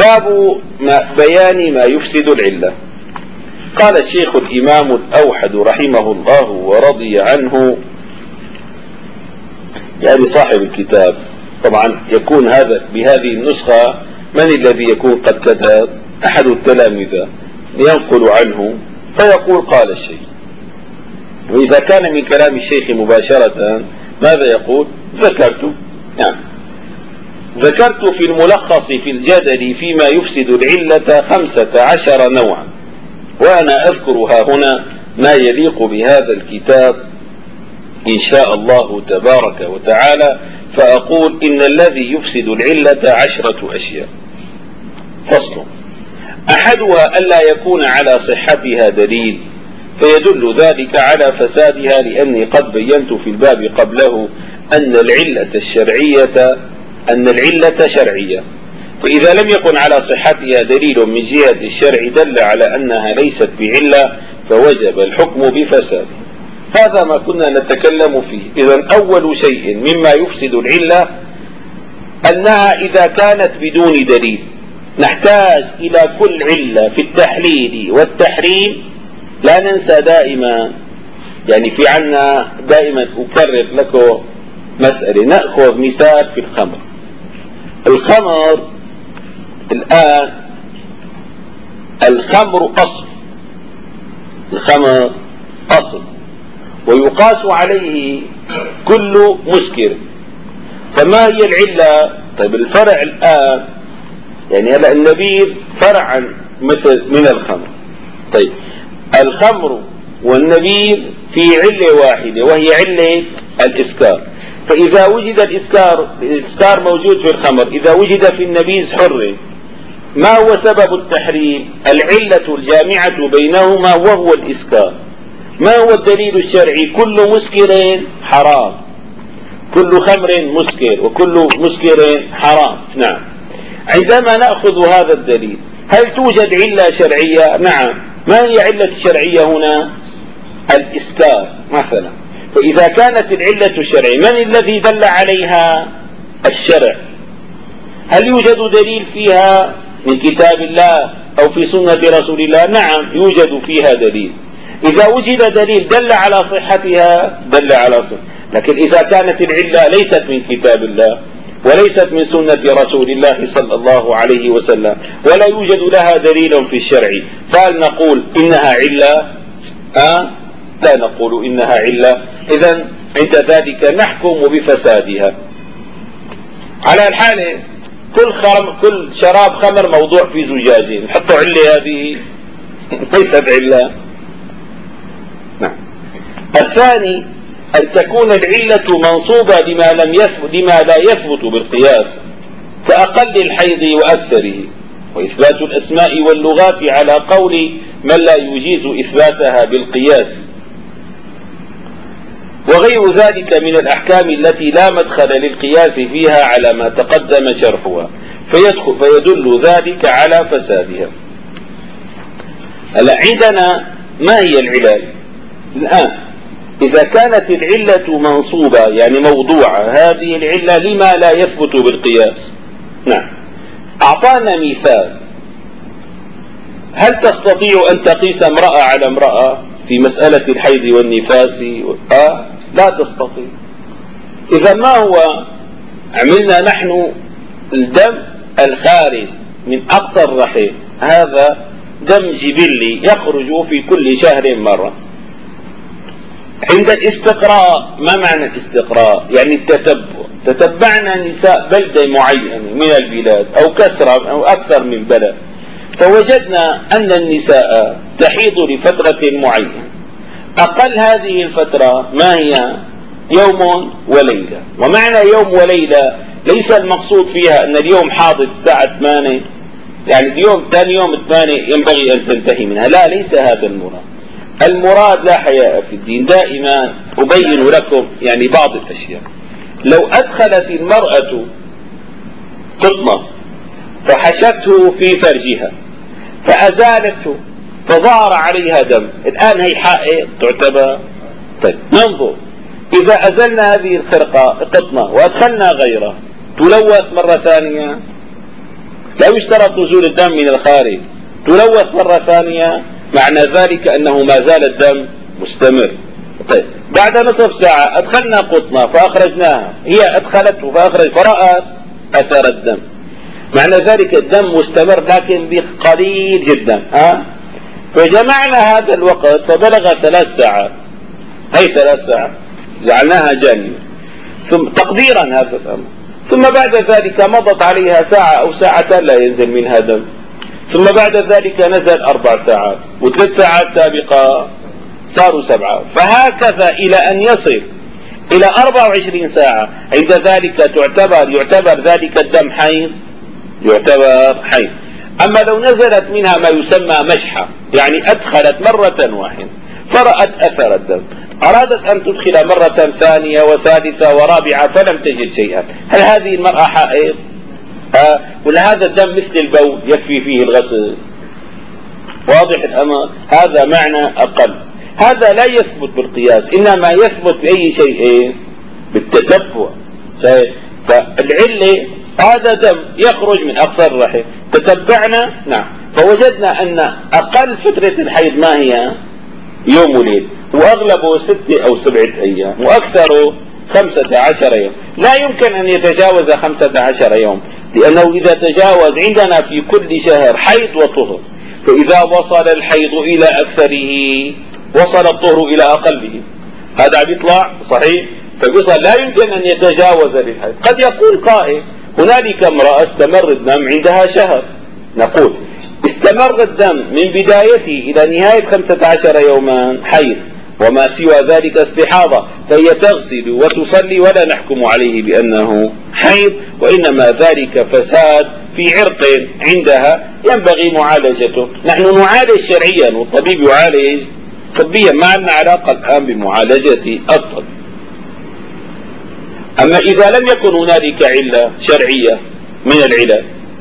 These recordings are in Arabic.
باب بيان ما يفسد العلة. قال الشيخ الإمام الأوحد رحمه الله ورضي عنه، يعني صاحب الكتاب، طبعا يكون هذا بهذه النسخة من الذي يكون قد كتب؟ أحد التلامذة ينقل عنه فيقول قال الشيخ. وإذا كان من كلام الشيخ مباشرة ماذا يقول؟ ذكرت، نعم، ذكرت في الملخص في الجدل فيما يفسد العلة 15 نوعا، وأنا أذكرها هنا ما يليق بهذا الكتاب إن شاء الله تبارك وتعالى، فأقول إن الذي يفسد العلة 10 أشياء. فصل: أحدها ألا يكون على صحتها دليل فيدل ذلك على فسادها، لأني قد بينت في الباب قبله أن العلة شرعية، فإذا لم يكن على صحتها دليل من جهة الشرع دل على أنها ليست بعلة فوجب الحكم بفساد. هذا ما كنا نتكلم فيه. إذن أول شيء مما يفسد العلة أنها إذا كانت بدون دليل. نحتاج إلى كل علة في التحليل والتحريم. لا ننسى دائما، يعني في عنا دائما أكرر لكم مسألة. نأخذ مثال في الخمر. الخمر الآن الخمر أصل ويقاس عليه كل مسكر. فما هي العلة؟ طيب الفرع الآن، يعني هلا النبيذ فرع مثل من الخمر. طيب الخمر والنبيذ في علة واحدة وهي علة الإسكار. فإذا وجد الإسكار موجود في الخمر، إذا وجد في النبيذ حر. ما هو سبب التحريم؟ العلة الجامعة بينهما وهو الإسكار. ما هو الدليل الشرعي؟ كل مسكر حرام، كل خمر مسكر، وكل مسكر حرام. نعم. عندما نأخذ هذا الدليل هل توجد علة شرعية؟ نعم. ما هي علة الشرعية هنا؟ الإسكار مثلا. فإذا كانت العلة الشرعية، من الذي دل عليها؟ الشرع. هل يوجد دليل فيها من كتاب الله أو في سنة رسول الله؟ نعم، يوجد فيها دليل. إذا وجد دليل دل على صحتها دل على صحتها. لكن إذا كانت العلة ليست من كتاب الله وليست من سنة رسول الله صلى الله عليه وسلم ولا يوجد لها دليل في الشرع، فهل نقول إنها علة؟ لا نقول إنها علة. إذن عند ذلك نحكم بفسادها. على الحالة كل شراب خمر موضوع في زجاجين، نحطوا علة، هذه ليست علة. نعم. الثاني أن تكون العلة منصوبة لما لا يثبت بالقياس كأقل الحيض وأكثره، وإثبات الأسماء واللغات على قول من لا يجيز إثباتها بالقياس، وغير ذلك من الأحكام التي لا مدخل للقياس فيها على ما تقدم شرحها، فيدل ذلك على فسادها. هلا عندنا ما هي العلل الآن؟ إذا كانت العلة منصوبة يعني موضوعة، هذه العلة لما لا يثبت بالقياس. نعم. أعطانا مثال. هل تستطيع أن تقيس امرأة على امرأة في مسألة الحيض والنفاس؟ لا تستطيع. إذا ما هو عملنا نحن؟ الدم الخارج من أقصى الرحم هذا دم جبلي يخرج في كل شهر مرة. عند الاستقراء، ما معنى الاستقراء؟ يعني التتبع. تتبعنا نساء بلدة معينة من البلاد أو كثرة أو أكثر من بلد، فوجدنا أن النساء تحيض لفترة معينة. أقل هذه الفترة ما هي؟ يوم وليلة. ومعنى يوم وليلة ليس المقصود فيها أن اليوم حاضر الساعة 8، يعني اليوم ثاني يوم 8 ينبغي أن تنتهي منها. لا، ليس هذا المراد. المراد لا حياء في الدين. دائما أبين لكم يعني بعض الأشياء. لو أدخلت المرأة قطنة فحشته في فرجها فأزالته فظهر عليها دم، الآن هي حائض تعتبر؟ طيب ننظر، إذا أزلنا هذه الخرقة قطنة وأدخلنا غيرها تلوث مرة ثانية؟ لا يشترط نزول الدم من الخارج، تلوث مرة ثانية معنى ذلك أنه ما زال الدم مستمر. طيب بعد نصف ساعة أدخلنا قطنة فأخرجناها، هي أدخلته فأخرج فرأت أثر الدم، معنى ذلك الدم مستمر لكن بقليل جدا. فجمعنا هذا الوقت فبلغ 3 ساعات، هي 3 ساعات جعلناها جانية ثم تقديرا هذا الأمر، ثم بعد ذلك مضت عليها ساعة أو ساعتان لا ينزل منها دم، ثم بعد ذلك نزل 4 ساعات و3 ساعات سابقة صاروا 7، فهكذا إلى أن يصل إلى 24 ساعة. عند ذلك يعتبر ذلك الدم حيض، يعتبر حيض. أما لو نزلت منها ما يسمى مشحة، يعني أدخلت مرة واحدة فرأت أثر الدم، أرادت أن تدخل مرة ثانية وثالثة ورابعة فلم تجد شيئا، هل هذه المرأة حائض؟ ولا هذا الدم مثل البول يكفي فيه الغسل؟ واضح الأمر؟ هذا معنى أقل. هذا لا يثبت بالقياس، إنما يثبت بأي شيء؟ بالتتبع. فالعلة هذا دم يخرج من أقصى الرحم، تتبعنا نعم فوجدنا أن أقل فترة الحيض ما هي؟ يوم وليل، وأغلبه 6 أو 7 أيام، وأكثره 15 يوم. لا يمكن أن يتجاوز 15 يوم، لأنه إذا تجاوز عندنا في كل شهر حيض وطهر، فإذا وصل الحيض إلى أكثره وصل الطهر إلى أقله، هذا بيطلع صحيح، فبيصل لا يمكن أن يتجاوز للحيض. قد يقول قائل هنالك امرأة استمر الدم عندها شهر، نقول استمر الدم من بدايته إلى نهاية 15 يوما حيض، وما سوى ذلك استحاضة، فهي تغسل وتصلي ولا نحكم عليه بأنه حيض، وإنما ذلك فساد في عرق عندها ينبغي معالجته. نحن نعالج شرعيا والطبيب يعالج طبيا، ما لنا علاقة الآن بمعالجة الطب. أما إذا لم يكن هنالك علة شرعية من العلل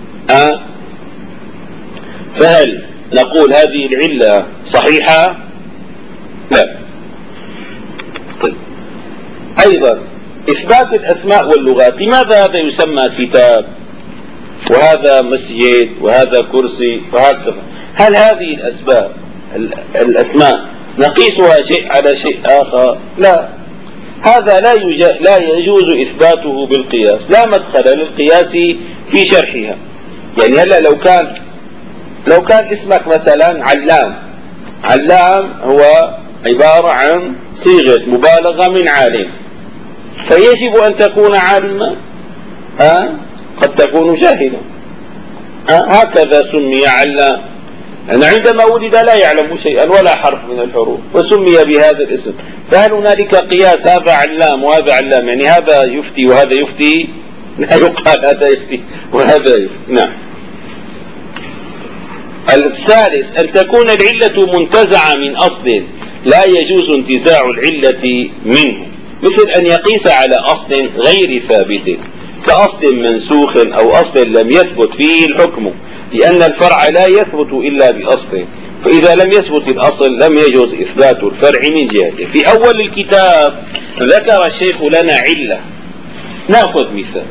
فهل نقول هذه العلة صحيحة؟ لا. طيب. أيضا إثبات الأسماء واللغات، لماذا هذا يسمى كتاب وهذا مسجد وهذا كرسي وهكذا؟ هل هذه الأسماء نقيسها شيء على شيء آخر؟ لا، هذا لا يجوز إثباته بالقياس، لا مدخل للقياس في شرحها. يعني هلا لو كان اسمك مثلا علام هو عبارة عن صيغة مبالغة من عالم، فيجب أن تكون عالما، قد تكون جاهلا، هكذا سمي علام. أنا عندما ولد لا يعلم شيئا ولا حرف من الحروف وسمي بهذا الاسم، فهل هنالك قياس هذا علام وهذا علام؟ يعني هذا يفتي وهذا يفتي؟ لا يقال هذا يفتي وهذا يفتي. نعم. الثالث أن تكون العلة منتزعة من أصل لا يجوز انتزاع العلة منه، مثل أن يقيس على أصل غير ثابت كأصل منسوخ أو أصل لم يثبت فيه الحكم، لأن الفرع لا يثبت إلا بأصل، فإذا لم يثبت الأصل لم يجوز إثبات الفرع من جهته. في أول الكتاب ذكر الشيخ لنا علة، نأخذ مثال.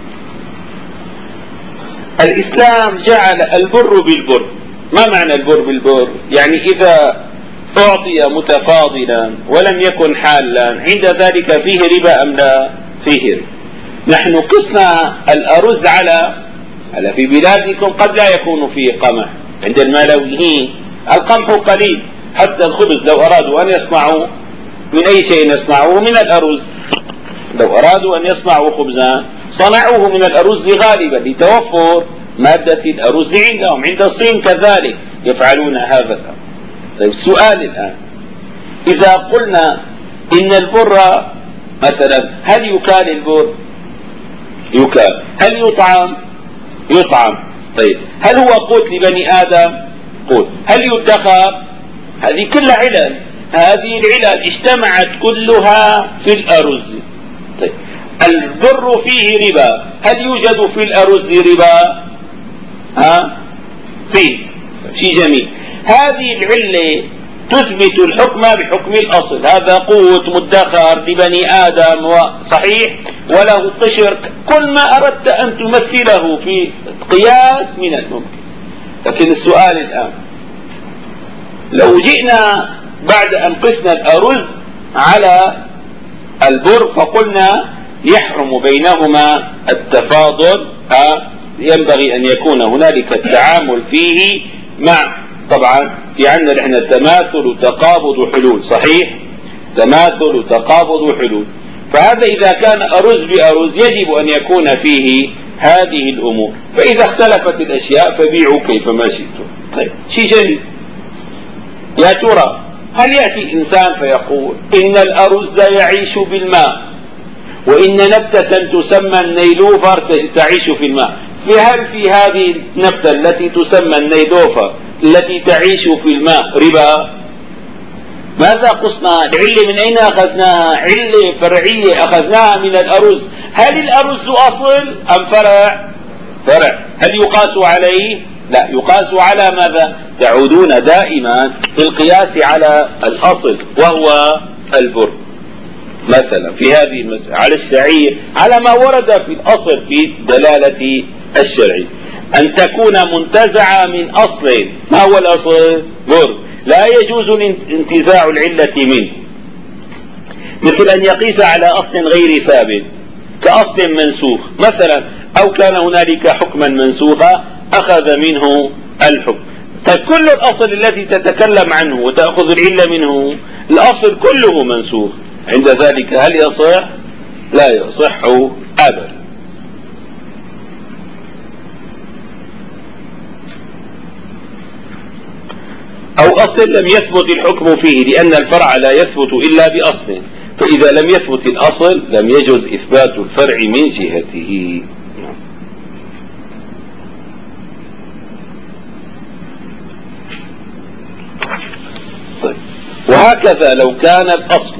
الإسلام جعل البر بالبر. ما معنى البر بالبر؟ يعني إذا أعطي متفاضلا ولم يكن حالا عند ذلك فيه ربا أم لا؟ فيه ربا. نحن قسنا الأرز على في بلادكم قد لا يكون فيه قمح، عند المالويين القمح قليل، حتى الخبز لو أرادوا أن يصنعوا من أي شيء يصنعوه من الأرز، لو أرادوا أن يصنعوا خبزا صنعوه من الأرز غالبا لتوفر مادة الأرز عندهم. عند الصين كذلك يفعلون هذا الأمر. طيب السؤال الآن، إذا قلنا إن البر مثلا، هل يكال البر؟ يكال. هل يطعم؟ طيب هل هو قوت لبني آدم؟ قوت. هل يدخر؟ هذه كلها علل، هذه العلل اجتمعت كلها في الأرز. طيب البر فيه ربا، هل يوجد في الأرز ربا؟ فيه شيء جميل. هذه العلة تثبت الحكم بحكم الأصل. هذا قوت مدخر لبني آدم وصحيح وله قشر، كل ما أردت أن تمثله في قياس من الممكن. لكن السؤال الآن، لو جئنا بعد أن قسنا الأرز على البر فقلنا يحرم بينهما التفاضل، ينبغي أن يكون هنالك التعامل فيه مع، طبعا في عندنا احنا تماثل وتقابض وحلول، صحيح؟ تماثل وتقابض وحلول. فهذا إذا كان أرز بأرز يجب أن يكون فيه هذه الأمور. فإذا اختلفت الأشياء فبيعوا كيفما شئتم. طيب شيء جميل. يا ترى هل يأتي إنسان فيقول إن الأرز يعيش بالماء وإن نبتة تسمى النيلوفر تعيش في الماء، فهل في هذه النبتة التي تسمى النيلوفر التي تعيش في الماء ربا؟ ماذا قصنا؟ العلة من أين أخذناها؟ علة فرعية أخذناها من الأرز. هل الأرز أصل أم فرع؟ فرع. هل يقاس عليه؟ لا، يقاس على ماذا؟ تعودون دائما في القياس على الأصل وهو البر. مثلا في هذه المسألة على الشعير على ما ورد في الأصل في دلالة الشرع، أن تكون منتزعة من أصل. ما هو الأصل؟ بر. لا يجوز انتزاع العلة منه، مثل أن يقيس على أصل غير ثابت كأصل منسوخ مثلا، أو كان هنالك حكما منسوخا أخذ منه الحكم. فكل الأصل الذي تتكلم عنه وتأخذ العلة منه الأصل كله منسوخ، عند ذلك هل يصح؟ لا يصح أبدا. أو أصل لم يثبت الحكم فيه لأن الفرع لا يثبت إلا بأصل، فإذا لم يثبت الأصل لم يجوز إثبات الفرع من جهته. طيب. وهكذا لو كان الأصل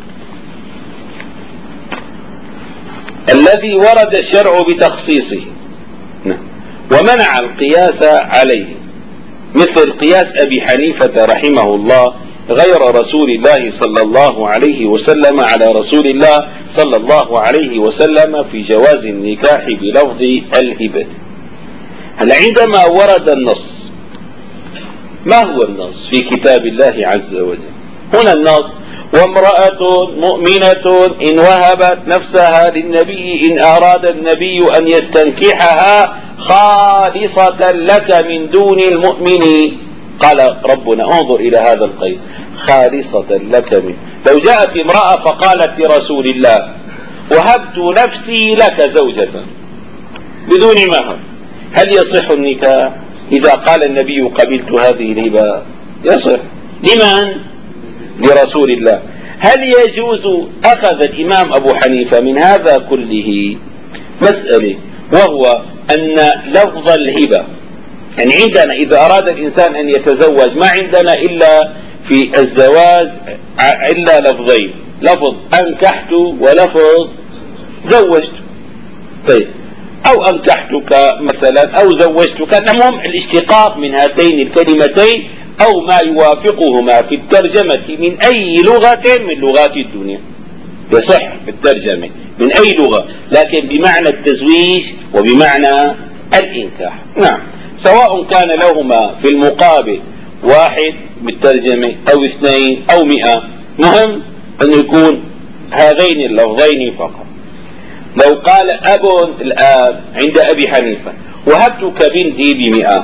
الذي ورد الشرع بتخصيصه ومنع القياس عليه، مثل قياس أبي حنيفة رحمه الله غير رسول الله صلى الله عليه وسلم على رسول الله صلى الله عليه وسلم في جواز النكاح بلفظ الهبة. هل عندما ورد النص، ما هو النص في كتاب الله عز وجل؟ هنا النص: وامرأة مؤمنة إن وهبت نفسها للنبي إن أراد النبي أن يستنكحها خالصة لك من دون المؤمنين. قال ربنا انظر إلى هذا القيد: خالصة لك من. لو جاءت امرأة فقالت لرسول الله: وهبت نفسي لك زوجة بدون مهر، هل يصح النكاح؟ إذا قال النبي: قبلت هذه الهبة، يصح. لمن؟ لرسول الله. هل يجوز؟ أخذ الإمام أبو حنيفة من هذا كله مسألة، وهو أن لفظ الهبة، يعني عندنا إذا أراد الإنسان أن يتزوج ما عندنا إلا في الزواج إلا لفظين: لفظ أنكحت ولفظ زوجت. طيب، أو أنكحتك مثلا أو زوجتك، المهم الاشتقاق من هاتين الكلمتين أو ما يوافقهما في الترجمة من أي لغة من لغات الدنيا، يصح الترجمة من أي لغة، لكن بمعنى التزويج وبمعنى الإنكاح. نعم، سواء كان لهما في المقابل واحد بالترجمة أو اثنين أو 100، مهم أن يكون هذين اللفظين فقط. لو قال أب الآن عند أبي حنيفة: وهبتك بنتي ب100،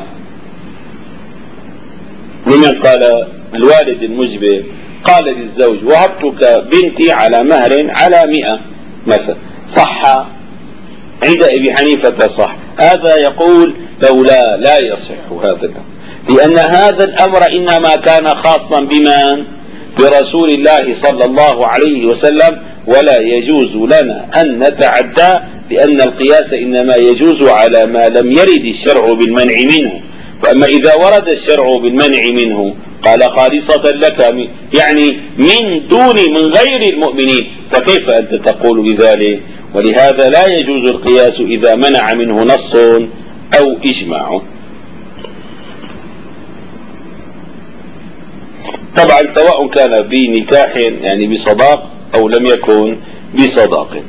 لمن قال؟ الوالد المجبر قال للزوج: وهبتك بنتي على مهر على 100 مثلا، صح؟ عند أبي حنيفة صح. هذا يقول لولا لا يصح هذا الأمر، لأن هذا الأمر إنما كان خاصا بمن؟ برسول الله صلى الله عليه وسلم، ولا يجوز لنا أن نتعدى، لأن القياس إنما يجوز على ما لم يرد الشرع بالمنع منه. فأما إذا ورد الشرع بالمنع منه قال خالصة لك، يعني من غير المؤمنين، فكيف أنت تقول بذلك؟ ولهذا لا يجوز القياس إذا منع منه نص أو إجماع. طبعا سواء كان بنكاح يعني بصداق أو لم يكن بصداق.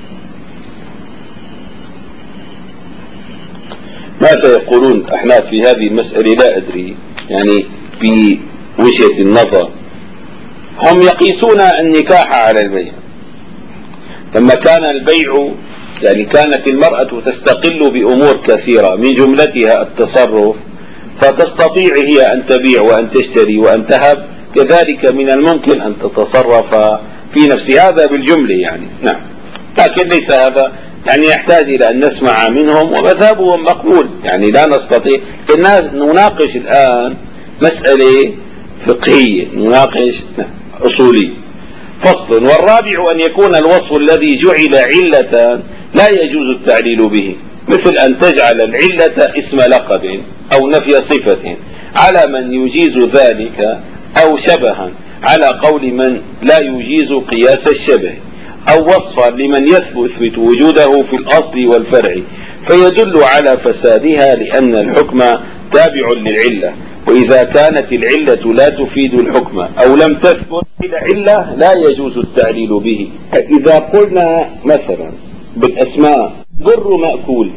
ماذا يقولون الأحناف في هذه المسألة؟ لا أدري، يعني في وجهة النظر هم يقيسون النكاح على البيع. لما كان البيع يعني كانت المرأة تستقل بأمور كثيرة من جملتها التصرف، فتستطيع هي أن تبيع وأن تشتري وأن تهب، كذلك من الممكن أن تتصرف في نفس هذا بالجملة يعني. نعم، لكن ليس هذا يعني يحتاج إلى أن نسمع منهم، ومذهبهم مقبول، يعني لا نستطيع نناقش الآن مسألة فقهية، نناقش أصولي. فصل. والرابع أن يكون الوصف الذي جعل علة لا يجوز التعليل به، مثل أن تجعل العلة اسم لقب أو نفي صفة على من يجيز ذلك، أو شبها على قول من لا يجيز قياس الشبه، أو وصفا لمن يثبت وجوده في الأصل والفرع فيدل على فسادها لأن الحكم تابع للعلة، وإذا كانت العلة لا تفيد الحكم أو لم تثبت العلة لا يجوز التعليل به. إذا قلنا مثلا بالأسماء بر مأكول،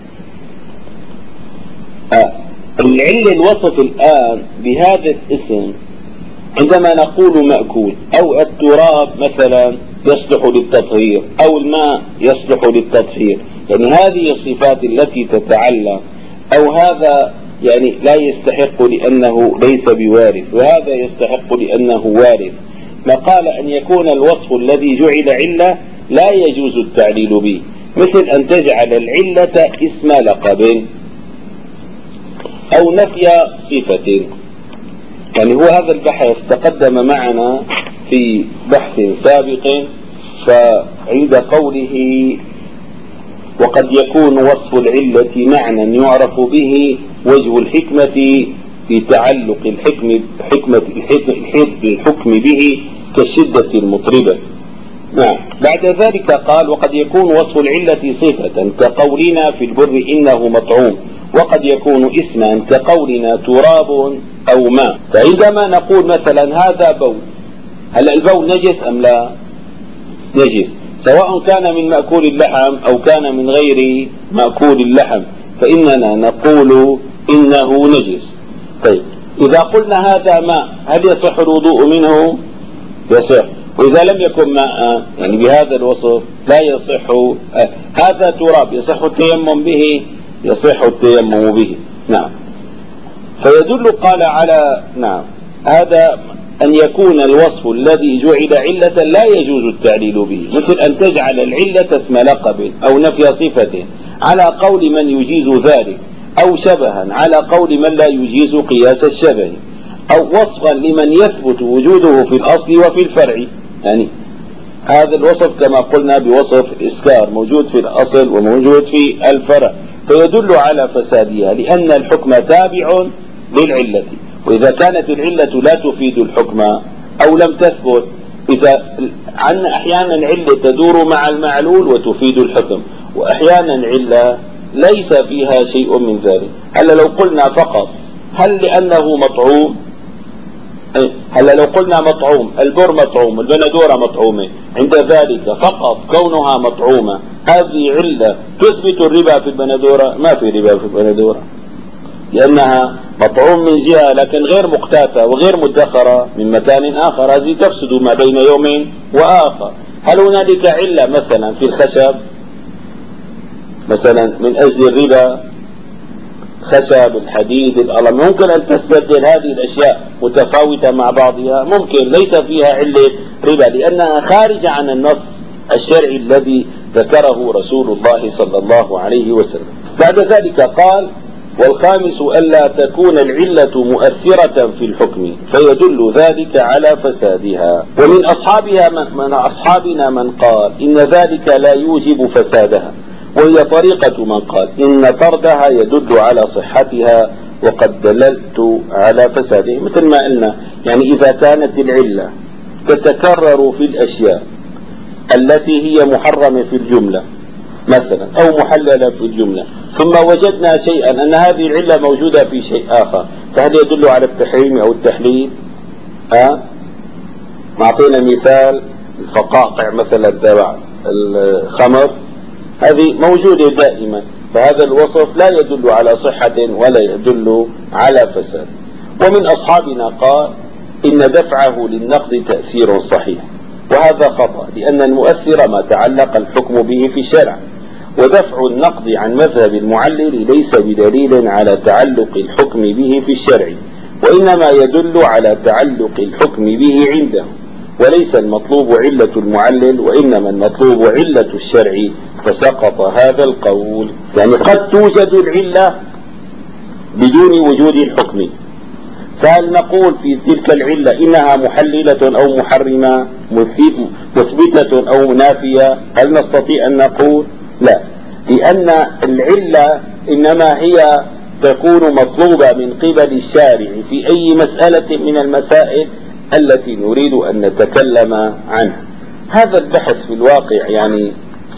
العلة الوصف الآن بهذا الاسم عندما نقول مأكول، أو التراب مثلا يصلح للتطهير، أو الماء يصلح للتطهير، يعني هذه الصفات التي تتعلق، أو هذا يعني لا يستحق لأنه ليس بوارث، وهذا يستحق لأنه وارث، ما قال أن يكون الوصف الذي جعل علة لا يجوز التعليل به، مثل أن تجعل العلة اسم لقب أو نفي صفة. يعني هو هذا البحث تقدم معنا في بحث سابق، فعند قوله وقد يكون وصف العلة معنى يعرف به وجه الحكمة في تعلق الحكم به كالشدة المطربة. نعم. بعد ذلك قال وقد يكون وصف العلة صفة كقولنا في البر إنه مطعوم، وقد يكون اسما كقولنا تراب أو ماء. فعندما نقول مثلا هذا بول، هل البول نجس أم لا؟ نجس، سواء كان من مأكول اللحم أو كان من غير مأكول اللحم، فإننا نقول إنه نجس. طيب إذا قلنا هذا ماء، هل يصح الوضوء منه؟ يصح. وإذا لم يكن ماء يعني بهذا الوصف لا يصح. هذا تراب، يصح التيمم به؟ يصح التيمم به. نعم. فيدل قال على نعم هذا أن يكون الوصف الذي جعل علة لا يجوز التعليل به، مثل أن تجعل العلة اسم لقب أو نفي صفة على قول من يجيز ذلك، أو شبها على قول من لا يجيز قياس الشبه، أو وصفا لمن يثبت وجوده في الأصل وفي الفرع. يعني هذا الوصف كما قلنا بوصف الإسكار موجود في الأصل وموجود في الفرع، فيدل على فسادها لأن الحكم تابع للعلة، وإذا كانت العلة لا تفيد الحكم أو لم تثبت، إذا أحيانا العلة تدور مع المعلول وتفيد الحكم، وأحيانا العلة ليس فيها شيء من ذلك. هل لو قلنا فقط هل لأنه مطعوم، هل لو قلنا مطعوم، البر مطعوم، البندورة مطعومة، عند ذلك فقط كونها مطعومة هذه علة تثبت الربا في البندورة؟ ما في ربا في البندورة، لأنها مطعوم من جهة لكن غير مقتاتة وغير مدخرة من مكان آخر، هذه تفسد ما بين يوم وآخر. هل هنالك علة مثلا في الخشب مثلا من أجل الربا، خشب الحديد الألم، ممكن أن تستبدل هذه الأشياء متفاوتة مع بعضها، ممكن ليس فيها علة ربا لأنها خارجة عن النص الشرعي الذي ذكره رسول الله صلى الله عليه وسلم. بعد ذلك قال والخامس ألا تكون العلة مؤثرة في الحكم فيدل ذلك على فسادها. ومن أصحابنا من قال إن ذلك لا يوجب فسادها، وهي طريقة من قال إن طردها يدل على صحتها وقد دللت على فسادها. مثل ما قلنا يعني إذا كانت العلة تتكرر في الأشياء التي هي محرمة في الجملة مثلا أو محللة في الجملة، ثم وجدنا شيئا أن هذه العلة موجودة في شيء آخر، فهل يدل على التحريم أو التحليل؟ معطينا مثال الفقاقع مثلا تبع الخمر، هذه موجودة دائما، فهذا الوصف لا يدل على صحة ولا يدل على فساد. ومن أصحابنا قال إن دفعه للنقد تأثير صحيح، وهذا خطأ، لأن المؤثر ما تعلق الحكم به في الشرع، ودفع النقد عن مذهب المعلل ليس بدليل على تعلق الحكم به في الشرع، وإنما يدل على تعلق الحكم به عنده، وليس المطلوب علة المعلل، وإنما المطلوب علة الشرع، فسقط هذا القول. يعني قد توجد العلة بدون وجود الحكم، فهل نقول في تلك العلة إنها محللة أو محرمة، مثبتة أو نافية؟ هل نستطيع أن نقول؟ لا، لأن العلة إنما هي تكون مطلوبة من قبل الشارع في أي مسألة من المسائل التي نريد أن نتكلم عنها. هذا البحث في الواقع، يعني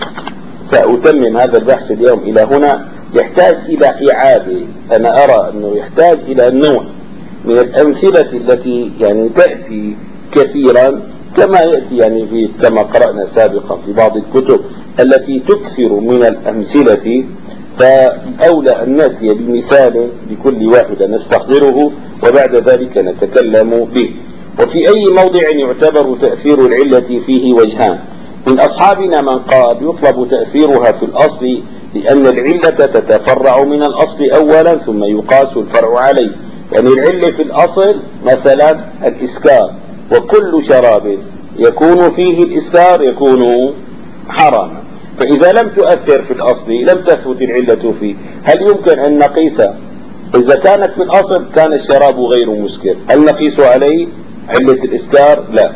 سأتمم هذا البحث اليوم إلى هنا، يحتاج إلى إعادة. أنا أرى أنه يحتاج إلى نوع من الأمثلة التي يعني تأتي كثيرا، كما يأتي يعني كما قرأنا سابقا في بعض الكتب التي تكثر من الأمثلة، فأولى أن نأتي بمثال لكل واحد نستحضره وبعد ذلك نتكلم به. وفي أي موضع يعتبر تأثير العلة فيه وجهان. من أصحابنا من قال يطلب تأثيرها في الأصل، لأن العلة تتفرع من الأصل أولا ثم يقاس الفرع عليه. يعني العلة في الأصل مثلا الإسكار، وكل شراب يكون فيه الإسكار يكون حراما، فإذا لم تؤثر في الأصل لم تثبت العلة فيه. هل يمكن أن نقيس؟ إذا كانت في الأصل كان الشراب غير مسكر، هل نقيس عليه علة الإسكار؟ لا،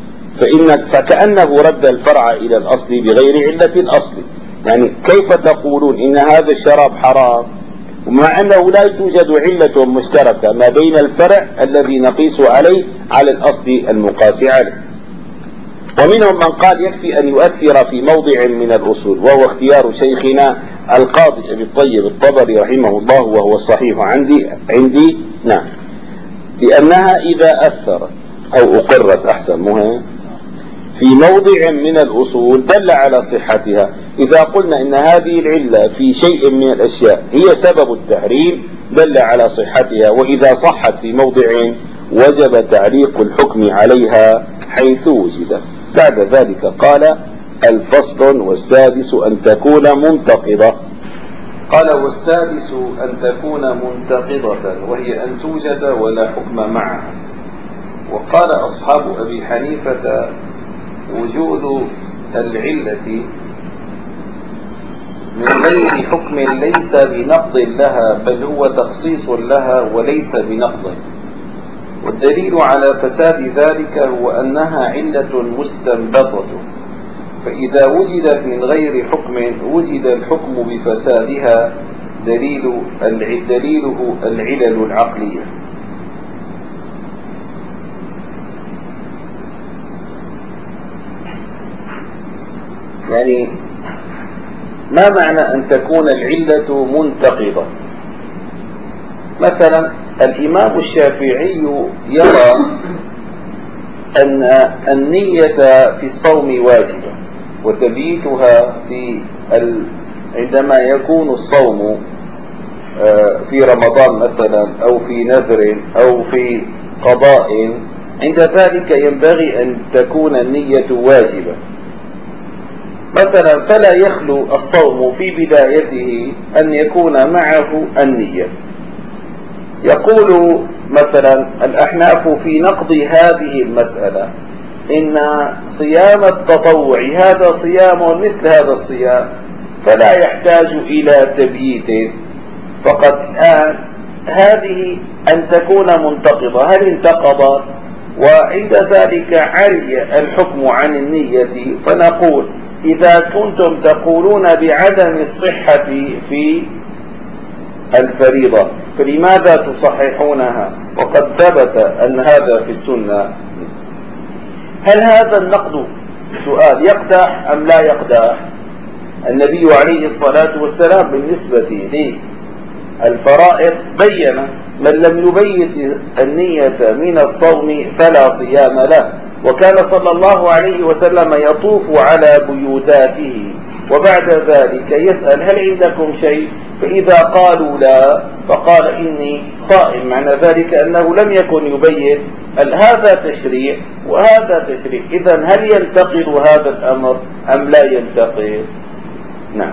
فكأنه رد الفرع إلى الأصل بغير علة الأصل. يعني كيف تقولون إن هذا الشراب حرام ومع أنه لا توجد علة مشتركة ما بين الفرع الذي نقيس عليه على الأصل المقاس عليه؟ ومنهم من قال يكفي أن يؤثر في موضع من الأصول، وهو اختيار شيخنا القاضي أبي الطيب الطبري رحمه الله، وهو الصحيح عندي نعم، لأنها إذا أثرت أو أقرت أحسن مهم في موضع من الأصول دل على صحتها. إذا قلنا إن هذه العلة في شيء من الأشياء هي سبب التحريم دل على صحتها، وإذا صحت في موضع وجب تعليق الحكم عليها حيث وجد. بعد ذلك قال الفصل والسادس أن تكون منتقضة. قال والسادس أن تكون منتقضة، وهي أن توجد ولا حكم معها. وقال أصحاب أبي حنيفة وجود العلة من غير حكم ليس بنقض لها، بل هو تخصيص لها وليس بنقض. والدليل على فساد ذلك هو أنها علة مستنبطة، فإذا وجدت من غير حكم وجد الحكم بفسادها. دليله العلل العقلية. يعني ما معنى أن تكون العلة منتقضة؟ مثلا الإمام الشافعي يرى أن النية في الصوم واجبة، وتبييتها عندما يكون الصوم في رمضان مثلا أو في نذر أو في قضاء، عند ذلك ينبغي أن تكون النية واجبة. مثلا فلا يخلو الصوم في بدايته أن يكون معه النية. يقول مثلا الأحناف في نقض هذه المسألة إن صيام التطوع هذا صيام مثل هذا الصيام فلا يحتاج إلى تبييت، فقد هذه أن تكون منتقضة. هل انتقضت؟ وعند ذلك عري الحكم عن النية، فنقول إذا كنتم تقولون بعدم الصحة في الفريضة فلماذا تصححونها وقد ثبت أن هذا في السنة؟ هل هذا النقد سؤال يقدح أم لا يقدح؟ النبي عليه الصلاة والسلام بالنسبة للفرائض بين من لم يبيت النية من الصوم فلا صيام له. وكان صلى الله عليه وسلم يطوف على بيوتاته وبعد ذلك يسأل هل عندكم شيء؟ فإذا قالوا لا فقال إني صائم. معنى ذلك أنه لم يكن يبيت. هذا تشريع وهذا تشريع. إذن هل ينتقد هذا الأمر أم لا ينتقد؟ نعم.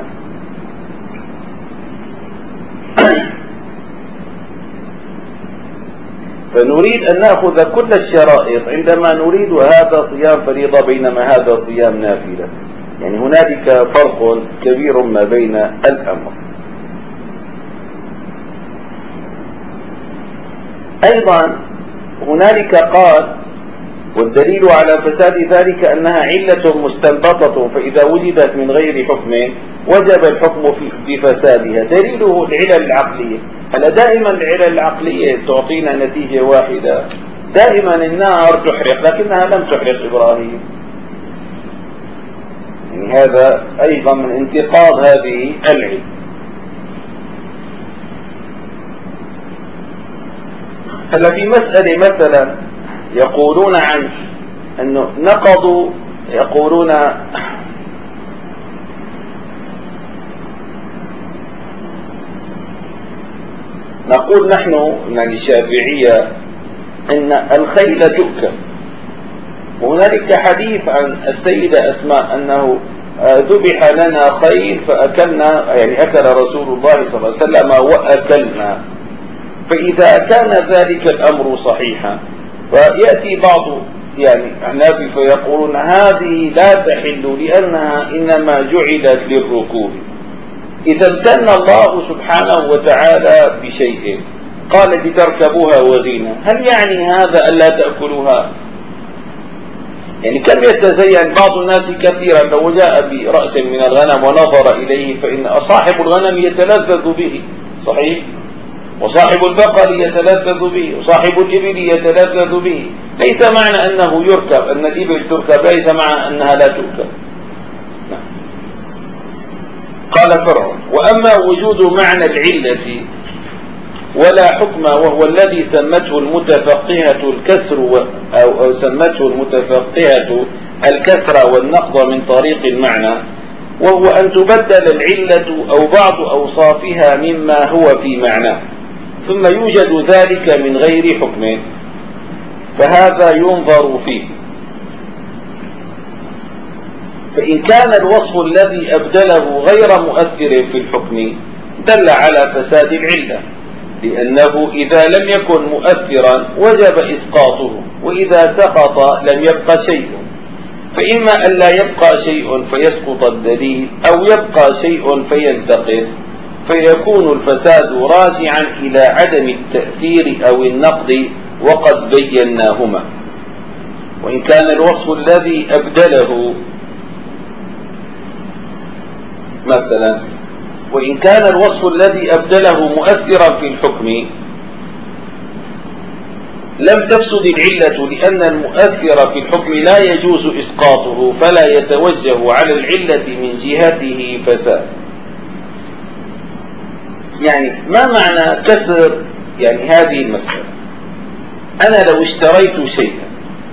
فنريد أن نأخذ كل الشرائط عندما نريد هذا صيام فريضة بينما هذا صيام نافلة. يعني هنالك فرق كبير ما بين الأمر. أيضا هنالك قال والدليل على فساد ذلك أنها علة مستنبطة، فإذا وجدت من غير حكم وجب الحكم بفسادها. دليله العلل العقلية. هلا دائما العلل العقلية تعطينا نتيجة واحدة. دائما النار تحرق لكنها لم تحرق إبراهيم. يعني هذا أيضا من انتقاض هذه العلة. هلا في مسألة مثلا يقولون عنه أنه نقضوا، يقولون نقول نحن يعني الشافعية أن الخيل تؤكل. وهنالك حديث عن السيدة أسماء أنه ذبح لنا خيل فأكلنا، يعني أكل رسول الله صلى الله عليه وسلم وأكلنا. فإذا كان ذلك الأمر صحيحا فيأتي بعض يعني الحنابلة فيقولون هذه لا تحل لأنها إنما جعلت للركوب. إذا امتن الله سبحانه وتعالى بشيء قال لتركبوها وزينة، هل يعني هذا ألا تأكلوها؟ يعني كم يتزين بعض الناس كثيرا لو جاء برأس من الغنم ونظر إليه فإن صاحب الغنم يتلذذ به، صحيح؟ وصاحب البقر يتلذذ به، وصاحب الإبل يتلذذ به. ليس معنى أنه يركب أن الإبل تركب، ليس معنى أنها لا تركب. قال فرعون: وأما وجود معنى العلة ولا حكم وهو الذي سمته المتفقهة الكسر أو سمته المتفقهة الكسر والنقض من طريق المعنى، وهو أن تبدل العلة أو بعض أوصافها مما هو في معناه ثم يوجد ذلك من غير حكم، فهذا ينظر فيه. فإن كان الوصف الذي أبدله غير مؤثر في الحكم دل على فساد العلة، لأنه إذا لم يكن مؤثرا وجب إسقاطه، وإذا سقط لم يبقى شيء. فإما أن لا يبقى شيء فيسقط الدليل، أو يبقى شيء فينتقض، فيكون الفساد راجعا إلى عدم التأثير أو النقض، وقد بيناهما. وإن كان الوصف الذي أبدله مثلا وإن كان الوصف الذي أبدله مؤثرا في الحكم لم تفسد العلة، لأن المؤثر في الحكم لا يجوز إسقاطه، فلا يتوجه على العلة من جهته فساد. يعني ما معنى كسر يعني هذه المسألة؟ أنا لو اشتريت شيئا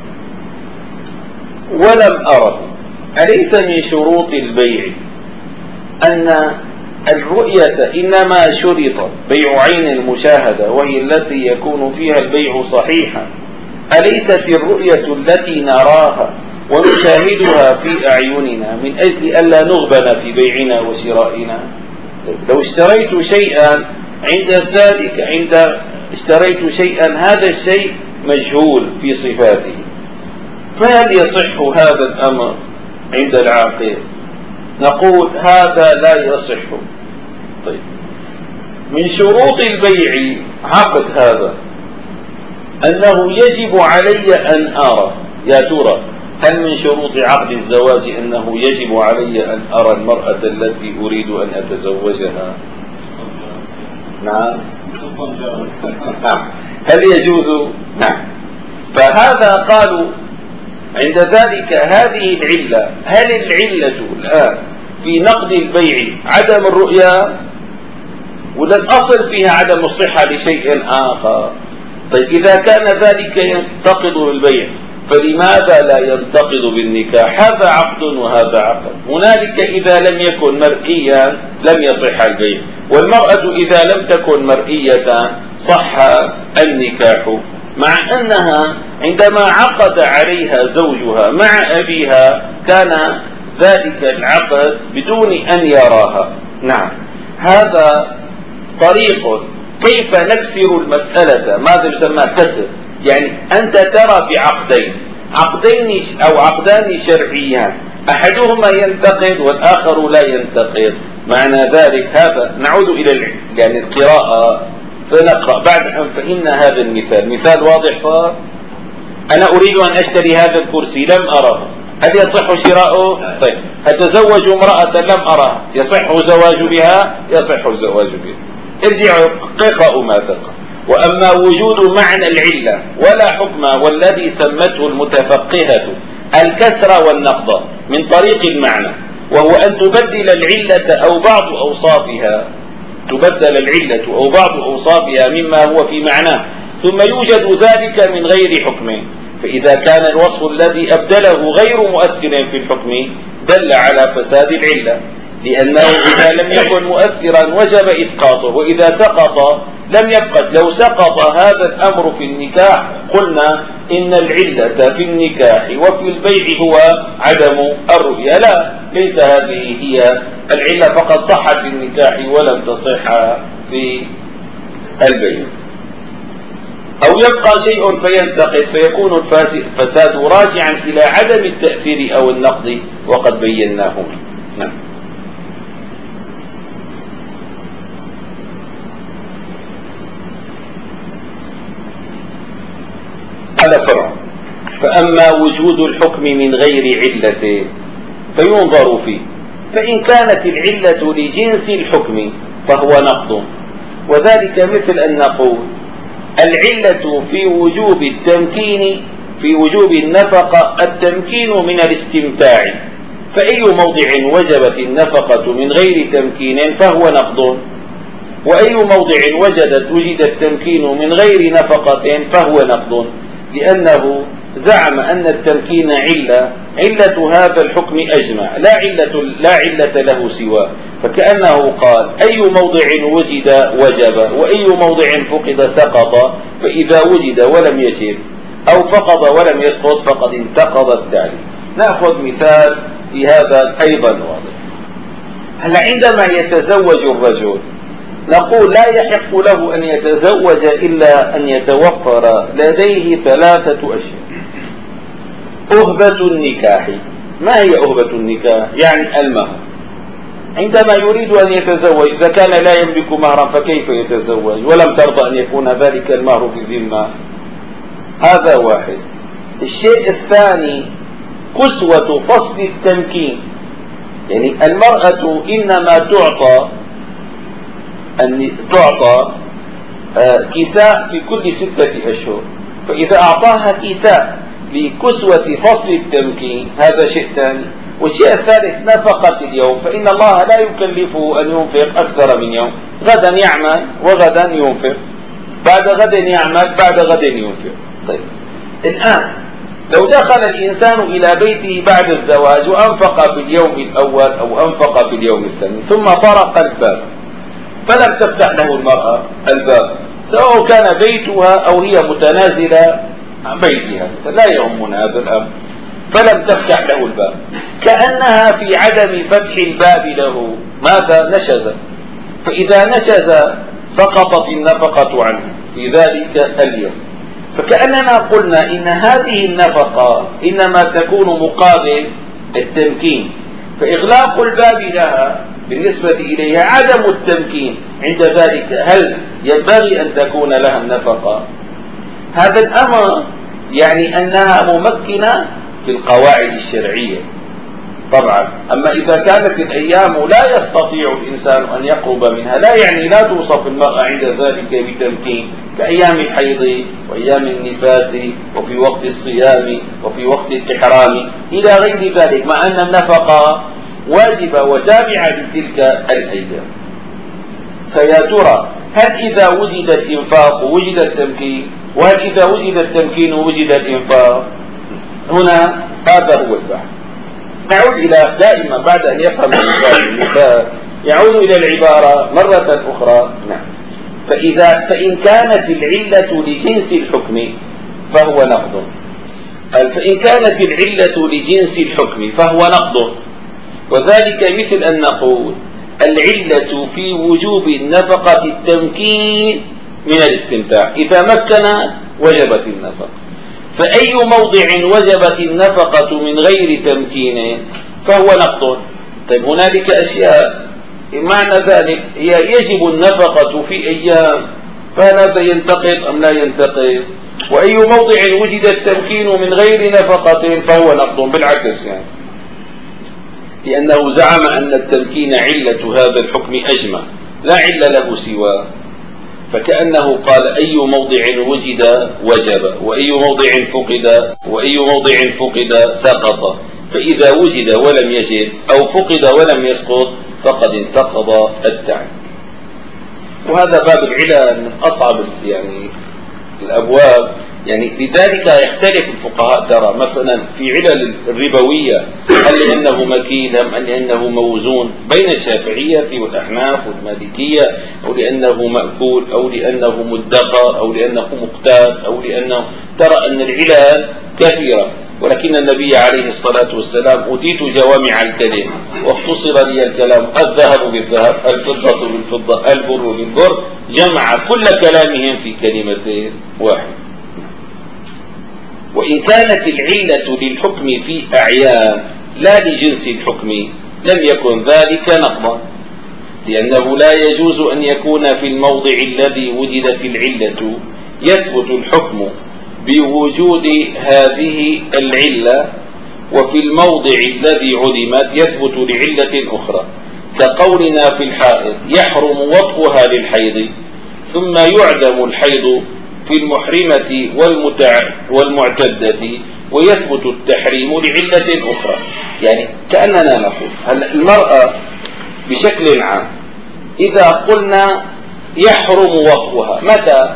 ولم أره، أليس من شروط البيع أن الرؤية إنما شرط بيع عين المشاهدة وهي التي يكون فيها البيع صحيحا؟ أليست الرؤية التي نراها ونشاهدها في أعيننا من أجل ألا نغبن في بيعنا وشرائنا؟ لو اشتريت شيئا عند اشتريت شيئا هذا الشيء مجهول في صفاته، فهل يصح هذا الأمر عند العاقل؟ نقول هذا لا يصح. طيب، من شروط البيع عقد هذا أنه يجب علي أن أرى. يا ترى هل من شروط عقد الزواج أنه يجب علي أن أرى المرأة التي أريد أن أتزوجها؟ نعم. هل يجوز؟ نعم. فهذا قالوا عند ذلك هذه العلة. هل العلة الآن في نقض البيع عدم الرؤيا ولا الأصل فيها عدم الصحة لشيء آخر. طيب إذا كان ذلك ينتقض بالبيع فلماذا لا ينتقض بالنكاح؟ هذا عقد وهذا عقد. هنالك إذا لم يكن مرئيا لم يصح البيع، والمرأة إذا لم تكن مرئية صح النكاح، مع أنها عندما عقد عليها زوجها مع أبيها كان ذلك العقد بدون أن يراها. نعم، هذا طريق كيف نكسر المسألة. ماذا يسمى كسر؟ يعني أنت ترى عقدين أو عقدان شرعيان، أحدهما ينتقد والآخر لا ينتقد. معنى ذلك هذا نعود إلى يعني القراءة فنقرأ بعد أن فهمنا هذا المثال. مثال واضح صار. أنا أريد أن أشتري هذا الكرسي لم أره، هل يصح شراؤه؟ طيب أتزوج امرأة لم أرها، يصح الزواج بها؟ يصح الزواج بها. ارجعوا اقرأوا ما تقرأ. وأما وجود معنى العلة ولا حكم، والذي سمته المتفقهة الكسر والنقض من طريق المعنى، وهو أن تبدل العلة أو بعض أوصافها، تبدل العلة أو بعض أوصافها مما هو في معناه، ثم يوجد ذلك من غير حكم. فإذا كان الوصف الذي أبدله غير مؤثر في الحكم دل على فساد العلة، لأنه إذا لم يكن مؤثرا وجب إسقاطه، وإذا سقط لم يبقى. لو سقط هذا الأمر في النكاح قلنا إن العلة في النكاح وفي البيع هو عدم الرؤية. لا، ليس هذه هي العلة، فقد صحت في النكاح ولم تصح في البيع. أو يبقى شيء فينتقد فيكون الفساد راجعا إلى عدم التأثير أو النقض، وقد بيناه. نعم. هذا فرع. فأما وجود الحكم من غير علة فينظر فيه، فإن كانت العلة لجنس الحكم فهو نقض، وذلك مثل أن نقول العلة في وجوب التمكين، في وجوب النفقة التمكين من الاستمتاع، فأي موضع وجبت النفقة من غير تمكين فهو نقض، وأي موضع وجد التمكين من غير نفقة فهو نقض، لأنه زعم أن التمكين علة هذا الحكم أجمع، لا علة له سواه. فكأنه قال أي موضع وجد وجب، وأي موضع فقد سقط، فإذا وجد ولم يجب أو فقد ولم يسقط فقد انتقض التعليل. نأخذ مثال في هذا أيضا واضح. هل عندما يتزوج الرجل نقول لا يحق له أن يتزوج إلا أن يتوفر لديه 3 أشياء. أهبة النكاح. ما هي أهبة النكاح؟ يعني المهر. عندما يريد أن يتزوج إذا كان لا يملك مهرا فكيف يتزوج ولم ترضى أن يكون ذلك المهر في الذمة؟ هذا واحد. الشيء الثاني كسوة فصل التمكين، يعني المرأة إنما تعطى كساء في كل 6 أشهر، فإذا أعطاها كساء لكسوة فصل التمكين هذا شيء ثاني. والشيء الثالث نفقة اليوم، فإن الله لا يكلفه أن ينفق أكثر من يوم، غدا يعمل وغدا ينفق، بعد غد يعمل بعد غد ينفق. طيب الآن لو دخل الإنسان إلى بيته بعد الزواج وأنفق في اليوم الأول أو أنفق في اليوم الثاني ثم طرق الباب فلم تفتح له المرأة الباب، سواء كان بيتها أو هي متنازلة عن بيتها، لا يهمنا هذا الأمر، فلم تفتح له الباب، كأنها في عدم فتح الباب له ماذا؟ نشز. فإذا نشز سقطت النفقة عنه في ذلك اليوم. فكأننا قلنا إن هذه النفقة إنما تكون مقابل التمكين، فإغلاق الباب لها بالنسبة إليها عدم التمكين، عند ذلك هل ينبغي أن تكون لها النفقة؟ هذا الأمر يعني أنها ممكنة في القواعد الشرعية طبعا. أما إذا كانت الأيام لا يستطيع الإنسان أن يقرب منها، لا يعني لا توصف المرأة عند ذلك بتمكين، كأيام الحيض وأيام النفاس وفي وقت الصيام وفي وقت الإحرام إلى غير ذلك، مع أن النفقة واجبة وتابعة لتلك الأيام. فيا ترى هل إذا وجد الإنفاق وجد التمكين، وهل إذا وجد التمكين وجد الإنفاق؟ هنا هذا هو البحث. نعود إلى دائما بعد أن يفهم المثال يعود إلى العبارة مرة أخرى. نعم. فإن كانت العلة لجنس الحكم فهو نقض. فإن كانت العلة لجنس الحكم فهو نقض، وذلك مثل أن نقول العلة في وجوب النفقة التمكين من الاستمتاع، إذا مكن وجبت النفقة. فأي موضع وجبت النفقة من غير تمكين فهو نقض. طيب هنالك أشياء معنى ذلك هي يجب النفقة في أيام، فهل هذا ينتقد أم لا ينتقد؟ وأي موضع وجد التمكين من غير نفقة فهو نقض، بالعكس يعني، لأنه زعم أن التمكين علة هذا الحكم أجمع لا عل له سواه، فكأنه قال أي موضع وجد وجب، وأي موضع فقد سقط، فإذا وجد ولم يجد أو فقد ولم يسقط فقد انتقض التعليل. وهذا باب العلة من أصعب يعني الأبواب، يعني لذلك يختلف الفقهاء ترى مثلا في علل الربوية، هل لأنه مكين أم لأنه موزون بين الشافعية والأحناف والمالكية، أو لأنه مأكول أو لأنه مدقر أو لأنه مقتات أو لأنه، ترى أن العلل كثيرة، ولكن النبي عليه الصلاة والسلام أوتيت جوامع الكلم واختصر لي الكلام، الذهب بالذهب، الفضة بالفضة، البر بالبر، جمع كل كلامهم في كلمتين واحدة. وإن كانت العلة للحكم في أعيان لا لجنس الحكم لم يكن ذلك نقضا، لأنه لا يجوز أن يكون في الموضع الذي وجدت العلة يثبت الحكم بوجود هذه العلة، وفي الموضع الذي علمت يثبت لعلة أخرى، كقولنا في الحائض يحرم وطئها للحيض ثم يعدم الحيض في المحرمة والمعتدة ويثبت التحريم لعلة أخرى. يعني كأننا نقول هل المرأة بشكل عام إذا قلنا يحرم وطئها، متى؟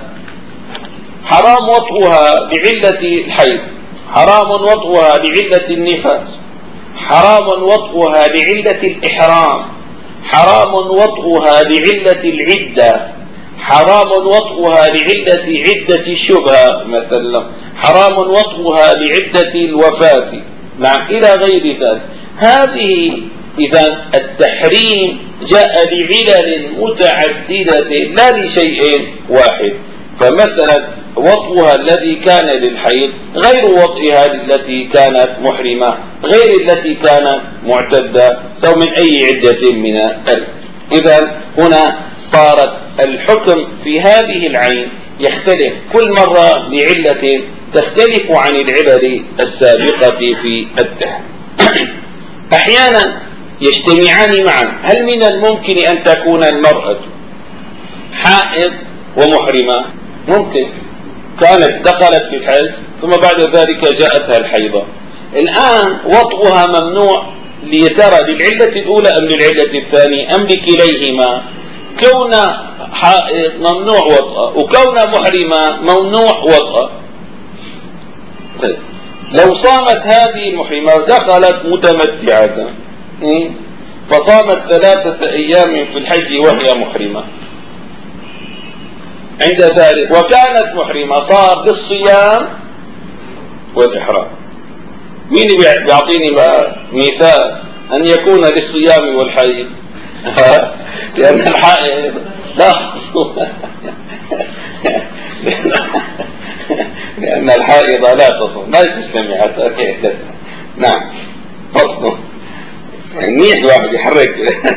حرام وطئها لعلة الحيض، حرام وطئها لعلة النفاس، حرام وطئها لعلة الإحرام، حرام وطئها لعلة العدة، حرام وطئها لعلة عدة الشبهة مثلا، حرام وطئها لعدة الوفاة، نعم، إلى غير ذلك. هذه إذا التحريم جاء لعلل متعددة لا لشيء واحد. فمثلا وطئها الذي كان للحيض غير وطئها التي كانت محرمة، غير التي كانت معتدة، سواء من أي عدة من إذا هنا صارت الحكم في هذه العين يختلف كل مرة لعلة تختلف عن العلل السابقة في التحريم. أحيانا يجتمعان معا. هل من الممكن أن تكون المرأة حائض ومحرمة؟ ممكن، كانت دخلت في الحج ثم بعد ذلك جاءتها الحيضة، الآن وطئها ممنوع ليترى للعلة الأولى أم للعلة الثانية أم لكليهما. كون حائض ممنوع وطئة، وكون محرمة ممنوع وطئة. لو صامت هذه المحرمة ودخلت متمتعة فصامت 3 أيام في الحج وهي محرمة، عند ذلك وكانت محرمة صار بالصيام والإحرام. مين بيعطيني مثال أن يكون للصيام والحج؟ لأن الحائض لا تصوم لأن الحائض لا تصوم، لا تسلمي حتى تحدث. نعم، فصل منيح الواحد يحرك.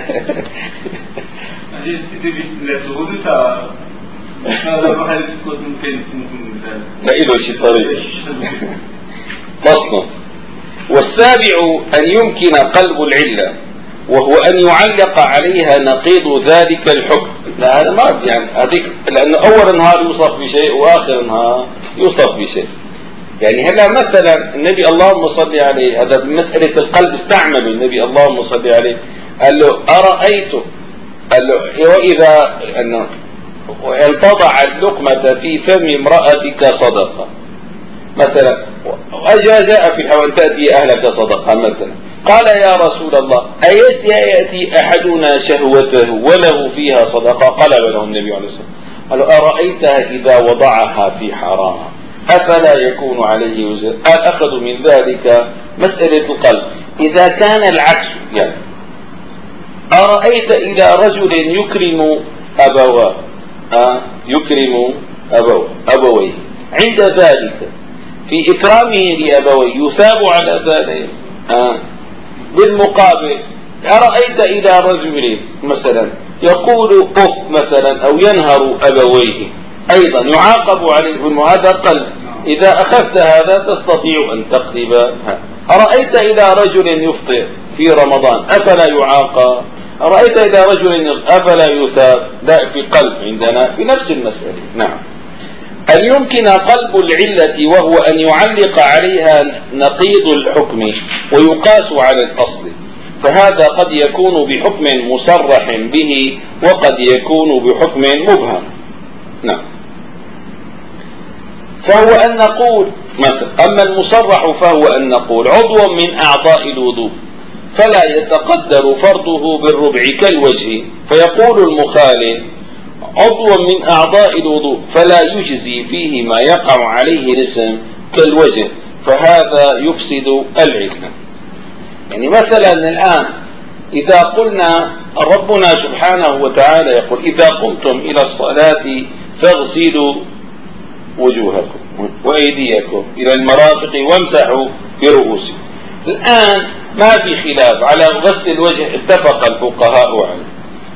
لا إله شيء طريق. فصل. والسابع أن يمكن قلب العلة، وهو أن يعلق عليها نقيض ذلك الحكم. لا هذا ما يعني هذيك، لأنه أول نهار يوصف بشيء وآخر نهار يوصف بشيء. يعني هلا مثلا النبي اللهم صل عليه، هذا بمسألة القلب استعمل النبي اللهم صل عليه، قال له أرأيت وإذا أن تضع اللقمة في فم امرأتك صدقة مثلا، جاء في حوان تأتي أهلك صدقة مثلا، قال يا رسول الله أيأتي أحدنا شهوته وله فيها صدقة؟ قال له النبي عليه الصلاة والسلام قالوا أرأيتها إذا وضعها في حرام أفلا يكون عليه وزر؟ أخذوا من ذلك مسألة القلب. إذا كان العكس يعني أرأيت إذا رجل يكرم أبواه يكرم أبويه عند ذلك في إكرامه لأبويه يثاب على ذلك بالمقابل أرأيت إذا رجل مثلا يقول أف مثلا أو ينهر أبويه أيضا يعاقب عليه، هذا قلب. إذا أخذت هذا تستطيع أن تقلب. أرأيت إذا رجل يفطر في رمضان أفلا يعاقب؟ أرأيت إذا رجل أفلا يثاب؟ لا، في قلب عندنا في نفس المسألة. نعم. أن يمكن قلب العلة وهو أن يعلق عليها نقيض الحكم ويقاس على الأصل، فهذا قد يكون بحكم مصرح به وقد يكون بحكم مبهم. نعم. فهو أن نقول مثلا، أما المصرح فهو أن نقول عضو من أعضاء الوضوء فلا يتقدر فرضه بالربع كالوجه، فيقول المخالف عضو من أعضاء الوضوء فلا يجزي فيه ما يقع عليه الاسم كالوجه، فهذا يفسد العلة. يعني مثلا الآن إذا قلنا ربنا سبحانه وتعالى يقول إذا قمتم إلى الصلاة فاغسلوا وجوهكم وأيديكم إلى المرافق وامسحوا برؤوسكم. الآن ما في خلاف على غسل الوجه، اتفق الفقهاء عليه،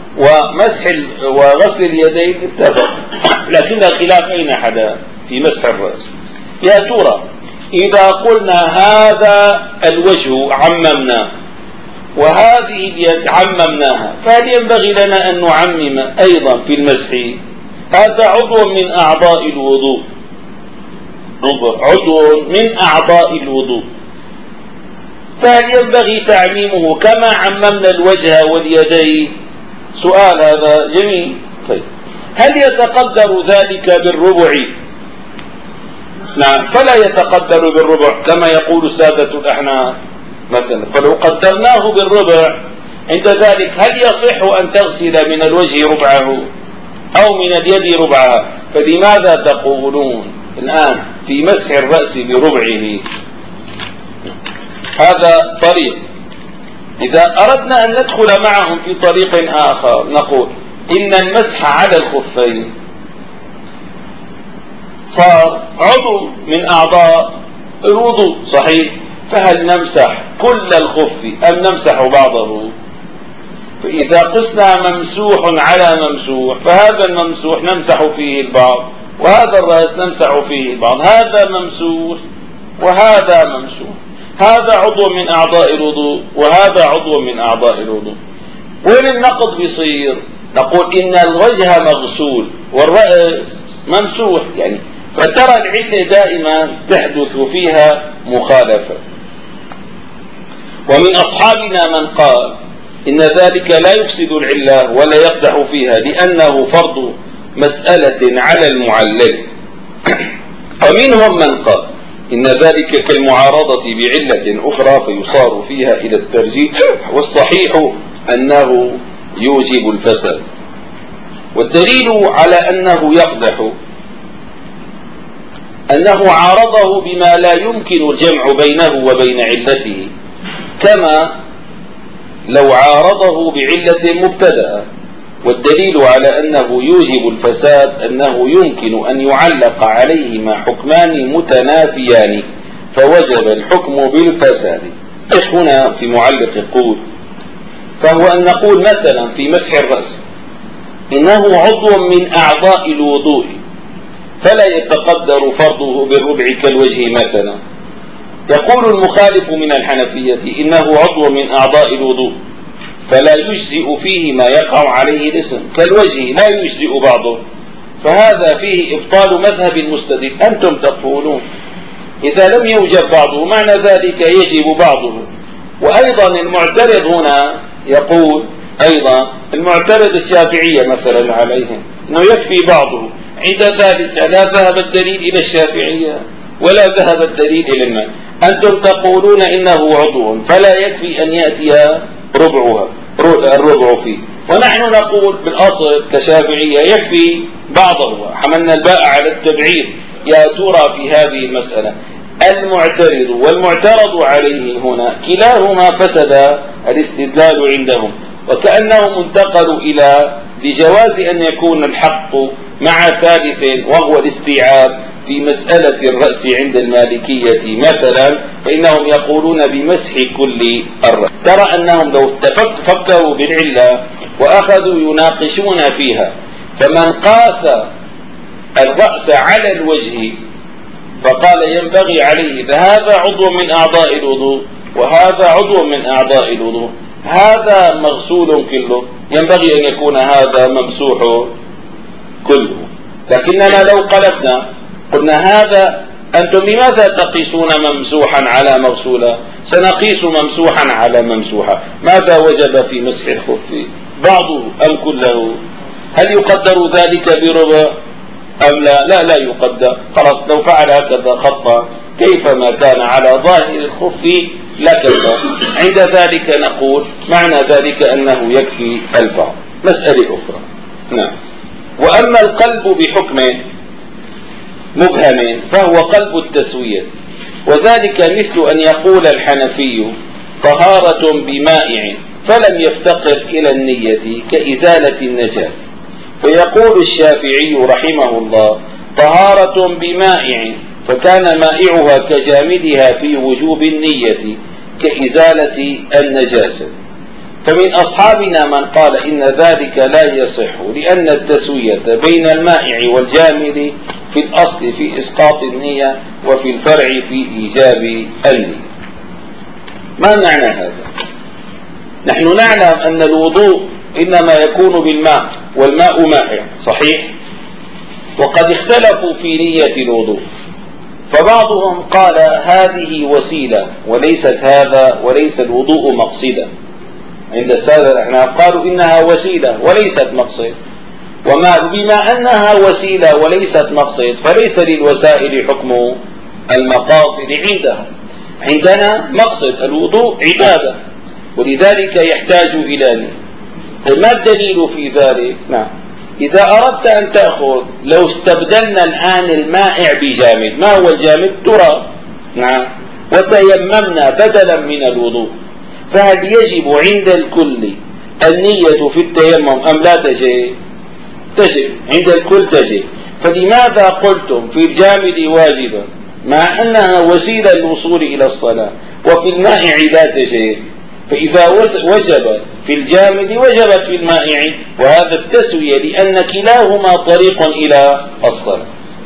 وغسل اليدين اتفق، لكن الخلاف أين حدا؟ في مسح الرأس. يا ترى إذا قلنا هذا الوجه عممناه وهذه اليد عممناها، فهل ينبغي لنا أن نعمم أيضا في المسح؟ هذا عضو من أعضاء الوضوء، عضو من أعضاء الوضوء، فهل ينبغي تعميمه كما عممنا الوجه واليدين؟ سؤال هذا جميل. طيب هل يتقدر ذلك بالربع؟ نعم، فلا يتقدر بالربع كما يقول السادة الأحناف مثلا، فلو قدرناه بالربع عند ذلك هل يصح أن تغسل من الوجه ربعه أو من اليد ربعها؟ فلماذا تقولون الآن في مسح الرأس بربعه؟ هذا طريق. إذا أردنا أن ندخل معهم في طريق آخر نقول إن المسح على الخفين صار عضو من أعضاء الوضوء صحيح، فهل نمسح كل الخف أم نمسح بعضه؟ فإذا قسنا ممسوح على ممسوح فهذا الممسوح نمسح فيه البعض وهذا الرأس نمسح فيه البعض، هذا ممسوح وهذا ممسوح، هذا عضو من أعضاء الوضوء وهذا عضو من أعضاء الوضوء. وين النقض بيصير؟ نقول إن الوجه مغسول والرأس ممسوح، يعني فترى العلة دائما تحدث فيها مخالفة. ومن أصحابنا من قال إن ذلك لا يفسد العلة ولا يقدح فيها لأنه فرض مسألة على المعلل، ومنهم من قال إن ذلك كالمعارضة بعلة أخرى فيصار فيها إلى الترجيح، والصحيح أنه يوجب الفساد. والدليل على أنه يقدح أنه عارضه بما لا يمكن الجمع بينه وبين علته، كما لو عارضه بعلة مبتدأة. والدليل على أنه يوجب الفساد أنه يمكن أن يعلق عليهما حكمان متنافيان فوجب الحكم بالفساد. هنا في معلق يقول فهو أن نقول مثلا في مسح الرأس إنه عضو من أعضاء الوضوء فلا يتقدر فرضه بالربع كالوجه مثلا. يقول المخالف من الحنفية إنه عضو من أعضاء الوضوء فلا يجزئ فيه ما يقع عليه الاسم كالوجه لا يجزئ بعضه، فهذا فيه إبطال مذهب المستدل. أنتم تقولون إذا لم يوجد بعضه معنى ذلك يجب بعضه. وأيضا المعترض هنا يقول أيضا المعترض الشافعية مثلا عليهم أنه يكفي بعضه، عند ذلك لا ذهب الدليل إلى الشافعية ولا ذهب الدليل إلى المال. أنتم تقولون إنه عضو فلا يكفي أن يأتي الربع فيه، ونحن نقول بالأصل كشافعية يكفي بعضه، حملنا الباء على التبعير. يا ترى في هذه المسألة المعترض والمعترض عليه هنا كلاهما فسد الاستدلال عندهم، وكأنهم انتقلوا إلى لجواز أن يكون الحق مع ثالث وهو الاستيعاب في مسألة الرأس عند المالكية مثلا، فإنهم يقولون بمسح كل الرأس. ترى أنهم لو فكروا بالعلة وأخذوا يناقشون فيها، فمن قاس الرأس على الوجه فقال ينبغي عليه إذا هذا عضو من أعضاء الوضوء وهذا عضو من أعضاء الوضوء، هذا مغسول كله، ينبغي أن يكون هذا ممسوح كله. لكننا لو قلبنا قلنا هذا أنتم لماذا تقيسون ممسوحا على مغسولا؟ سنقيس ممسوحا على ممسوحا. ماذا وجب في مسح الخف؟ بعضه أم كله؟ هل يقدر ذلك بربع أم لا؟ لا يقدر. خلاص لو فعل هكذا خطا كيفما كان على ظاهر الخف لكذا. عند ذلك نقول معنى ذلك أنه يكفي البعض. مسألة أخرى. نعم. وأما القلب بحكم مبهم فهو قلب التسوية، وذلك مثل أن يقول الحنفي طهارة بمائع فلم يفتقر إلى النية كإزالة النجاسة، ويقول الشافعي رحمه الله طهارة بمائع فكان مائعها كجامدها في وجوب النية كإزالة النجاسة. فمن أصحابنا من قال إن ذلك لا يصح لأن التسوية بين المائع والجامد في الأصل في إسقاط النية وفي الفرع في إيجاب النية. ما معنى هذا؟ نحن نعلم أن الوضوء إنما يكون بالماء والماء مائع صحيح، وقد اختلفوا في نية الوضوء، فبعضهم قال هذه وسيلة وليس الوضوء مقصدا. عند السادة الأحناف قالوا إنها وسيلة وليست مقصد، بما أنها وسيلة وليست مقصد فليس للوسائل حكم المقاصد عندهم. عندنا مقصد الوضوء عبادة، ولذلك يحتاج إلى نية. ما الدليل في ذلك؟ نعم. إذا أردت أن تأخذ، لو استبدلنا الآن المائع بجامد، ما هو الجامد؟ تراب. نعم. وتيممنا بدلا من الوضوء، فهل يجب عند الكل النية في التيمم أم لا تجب؟ تجب عند الكل تجب. فلماذا قلتم في الجامد واجبا مع أنها وسيلة للوصول إلى الصلاة، وفي المائع لا تجب؟ فإذا وجب في الجامد وجبت في المائع، وهذا التسوية لأن كلاهما طريق إلى الصلاة.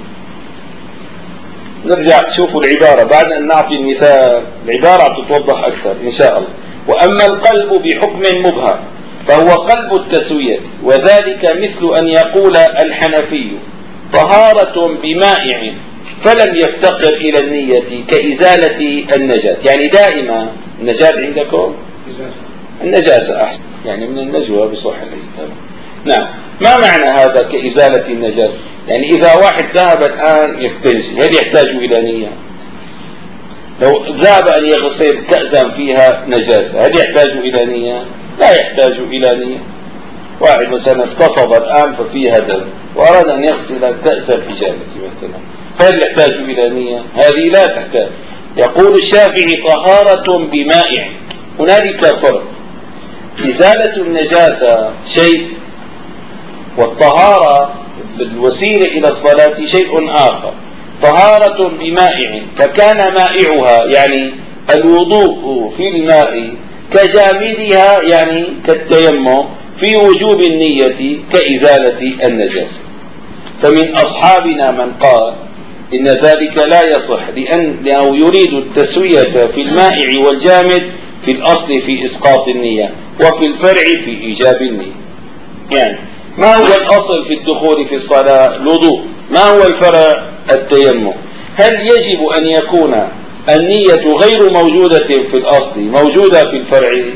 نرجع شوفوا العبارة بعد أن نعطي المثال، العبارة تتوضح أكثر إن شاء الله. وأما القلب بحكم مبهم فهو قلب التسوية، وذلك مثل أن يقول الحنفي طهارة بمائع فلم يفتقر إلى النية كإزالة النجاة. يعني دائما النجاة عندكم النجاسة أحسن، يعني من النجوى بصح العيد. نعم. ما معنى هذا كإزالة النجاسة؟ يعني إذا واحد ذهب الآن يستنجي هل يحتاج إلى نية؟ لو ذهب أن يغسل كأسا فيها نجاسة هل يحتاج إلى نية؟ لا يحتاج إلى نية. واحد مثلا اغتصب الآن ففيها دم وأراد أن يغسل كأسا الحجامة مثلا، هل يحتاج إلى نية؟ هذه لا تحتاج. يقول الشافعي طهارة بمائع، هنالك فرق. إزالة النجاسة شيء، والطهارة بالوسيلة إلى الصلاة شيء آخر. طهارة بمائع فكان مائعها يعني الوضوء في الماء كجامدها يعني كالتيمم في وجوب النية كإزالة النجاسة. فمن أصحابنا من قال إن ذلك لا يصح لأنه يريد التسوية في المائع والجامد في الأصل في إسقاط النية وفي الفرع في إيجاب النية. يعني ما هو الأصل في الدخول في الصلاة؟ الوضوء. ما هو الفرع؟ التيمم. هل يجب أن يكون النية غير موجودة في الأصل موجودة في الفرع؟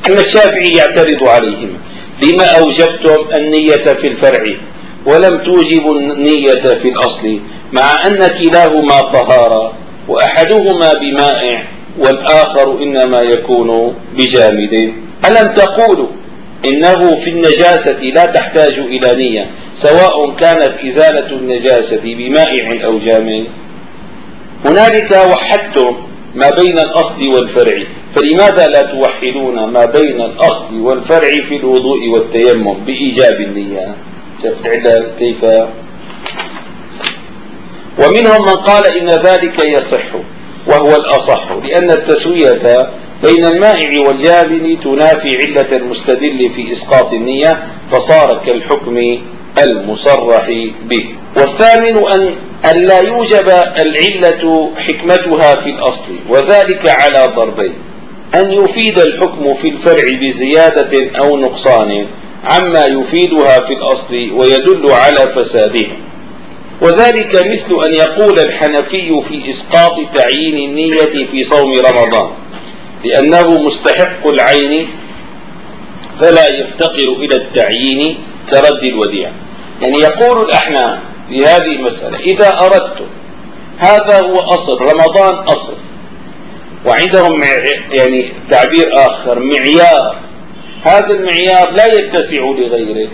أن الشافعي يعترض عليهم: لما أوجبتم النية في الفرع ولم توجبوا النية في الأصل، مع أن كلاهما طهارة وأحدهما بمائع والآخر إنما يكون بجامد؟ ألم تقولوا إنه في النجاسة لا تحتاج إلى نية سواء كانت إزالة النجاسة بمائع أو جامد؟ هنالك وحدتم ما بين الأصل والفرع، فلماذا لا توحدون ما بين الأصل والفرع في الوضوء والتيمم بإيجاب النية؟ كيف؟ ومنهم من قال إن ذلك يصح وهو الأصح، لأن التسوية بين المائع والجامد تنافي علة المستدل في إسقاط النية، فصار كالحكم المصرح به. والثامن أن لا يوجب العلة حكمتها في الأصل، وذلك على ضربين: أن يفيد الحكم في الفرع بزيادة أو نقصان عما يفيدها في الأصل ويدل على فساده، وذلك مثل أن يقول الحنفي في إسقاط تعيين النية في صوم رمضان لأنه مستحق العين فلا يفتقر إلى التعيين كرد الوديعة. يعني يقول الأحناف في هذه المسألة: إذا أردت، هذا هو أصل رمضان، أصل، وعندهم يعني تعبير آخر معيار، هذا المعيار لا يتسع لغيره،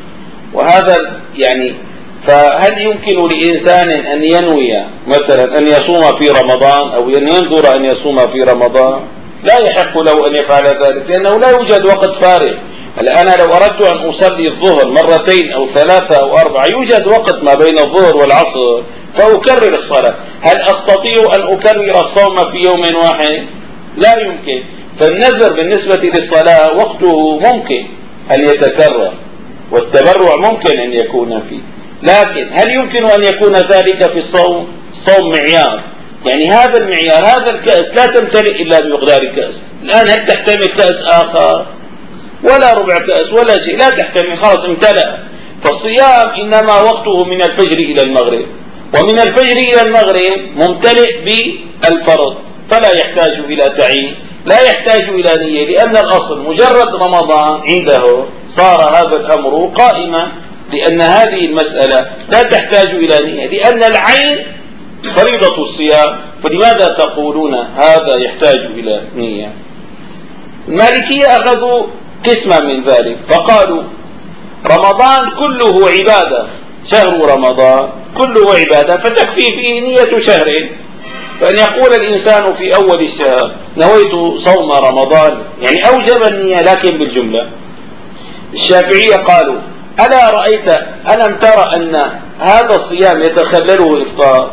وهذا يعني فهل يمكن لإنسان أن ينوي مثلا أن يصوم في رمضان أو أن ينظر أن يصوم في رمضان؟ لا يحق له أن يفعل ذلك، لأنه لا يوجد وقت فارغ. أنا لو أردت أن أصلي الظهر مرتين أو ثلاثة أو أربعة، يوجد وقت ما بين الظهر والعصر فأكرر الصلاة. هل أستطيع أن أكرر الصوم في يوم واحد؟ لا يمكن. فالنذر بالنسبة للصلاة وقته ممكن أن يتكرر، والتبرع ممكن أن يكون فيه، لكن هل يمكن أن يكون ذلك في الصوم؟ الصوم معيار، يعني هذا المعيار، هذا الكأس لا تمتلئ إلا بمقدار كأس. الآن هل تحتمل كأس آخر؟ ولا ربع كأس ولا شيء، لا تحتمل، خلاص امتلأ. فالصيام إنما وقته من الفجر إلى المغرب، ومن الفجر إلى المغرب ممتلئ بالفرض، فلا يحتاج إلى تعيين، لا يحتاج إلى نية، لأن الأصل مجرد رمضان عنده صار هذا الأمر قائما، لأن هذه المسألة لا تحتاج إلى نية، لأن العين فريضة الصيام، فلماذا تقولون هذا يحتاج إلى نية؟ المالكية أخذوا قسما من ذلك، فقالوا رمضان كله عبادة، شهر رمضان كله عبادة، فتكفي فيه نية شهر. فأن يقول الإنسان في أول الشهر نويت صوم رمضان، يعني أوجب النية لكن بالجملة. الشافعية قالوا ألا رأيت، ألم ترى أن هذا الصيام يتخلله الإفطار؟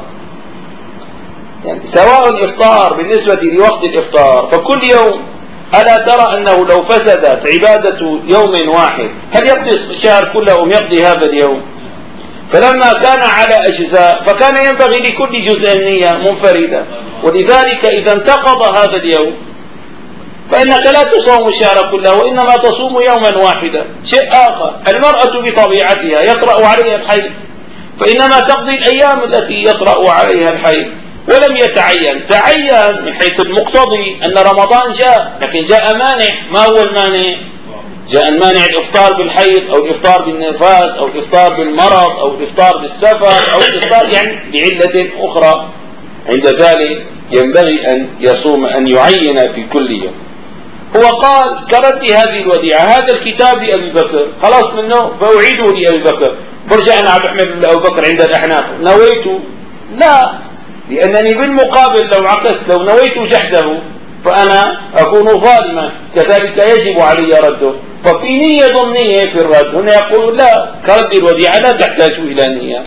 يعني سواء الإفطار بالنسبة لوقت الإفطار فكل يوم، ألا ترى أنه لو فسدت عبادة يوم واحد هل يقضي الشهر كله أم يقضي هذا اليوم؟ فلما كان على أجزاء فكان ينبغي لكل جزء نية منفردة، ولذلك إذا انتقض هذا اليوم فإنك لا تصوم الشهر كله وإنما تصوم يوما واحدا. شيء آخر، المرأة بطبيعتها يطرأ عليها الحيض، فإنما تقضي الأيام التي يطرأ عليها الحيض، ولم يتعين، تعين من حيث المقتضي أن رمضان جاء، لكن جاء مانع. ما هو المانع؟ جاء المانع الإفطار بالحيض أو الإفطار بالنفاس أو الإفطار بالمرض أو الإفطار بالسفر أو الإفطار يعني لعلة أخرى. عند ذلك ينبغي أن يصوم، أن يعين في كل يوم. هو قال كرد هذه الوديعة، هذا الكتاب لأبي بكر، خلاص منه فأعيده لأبي بكر، برجع أنا بحمل لأبي بكر عند الأحناف نويت؟ لا، لأنني بالمقابل لو عكست، لو نويت جحده فأنا أكون ظالما، كذلك يجب علي رده. ففي نية ضمنية في الرد. هنا يقول لا، كرد الوديعة لا تحتاج إلى نية.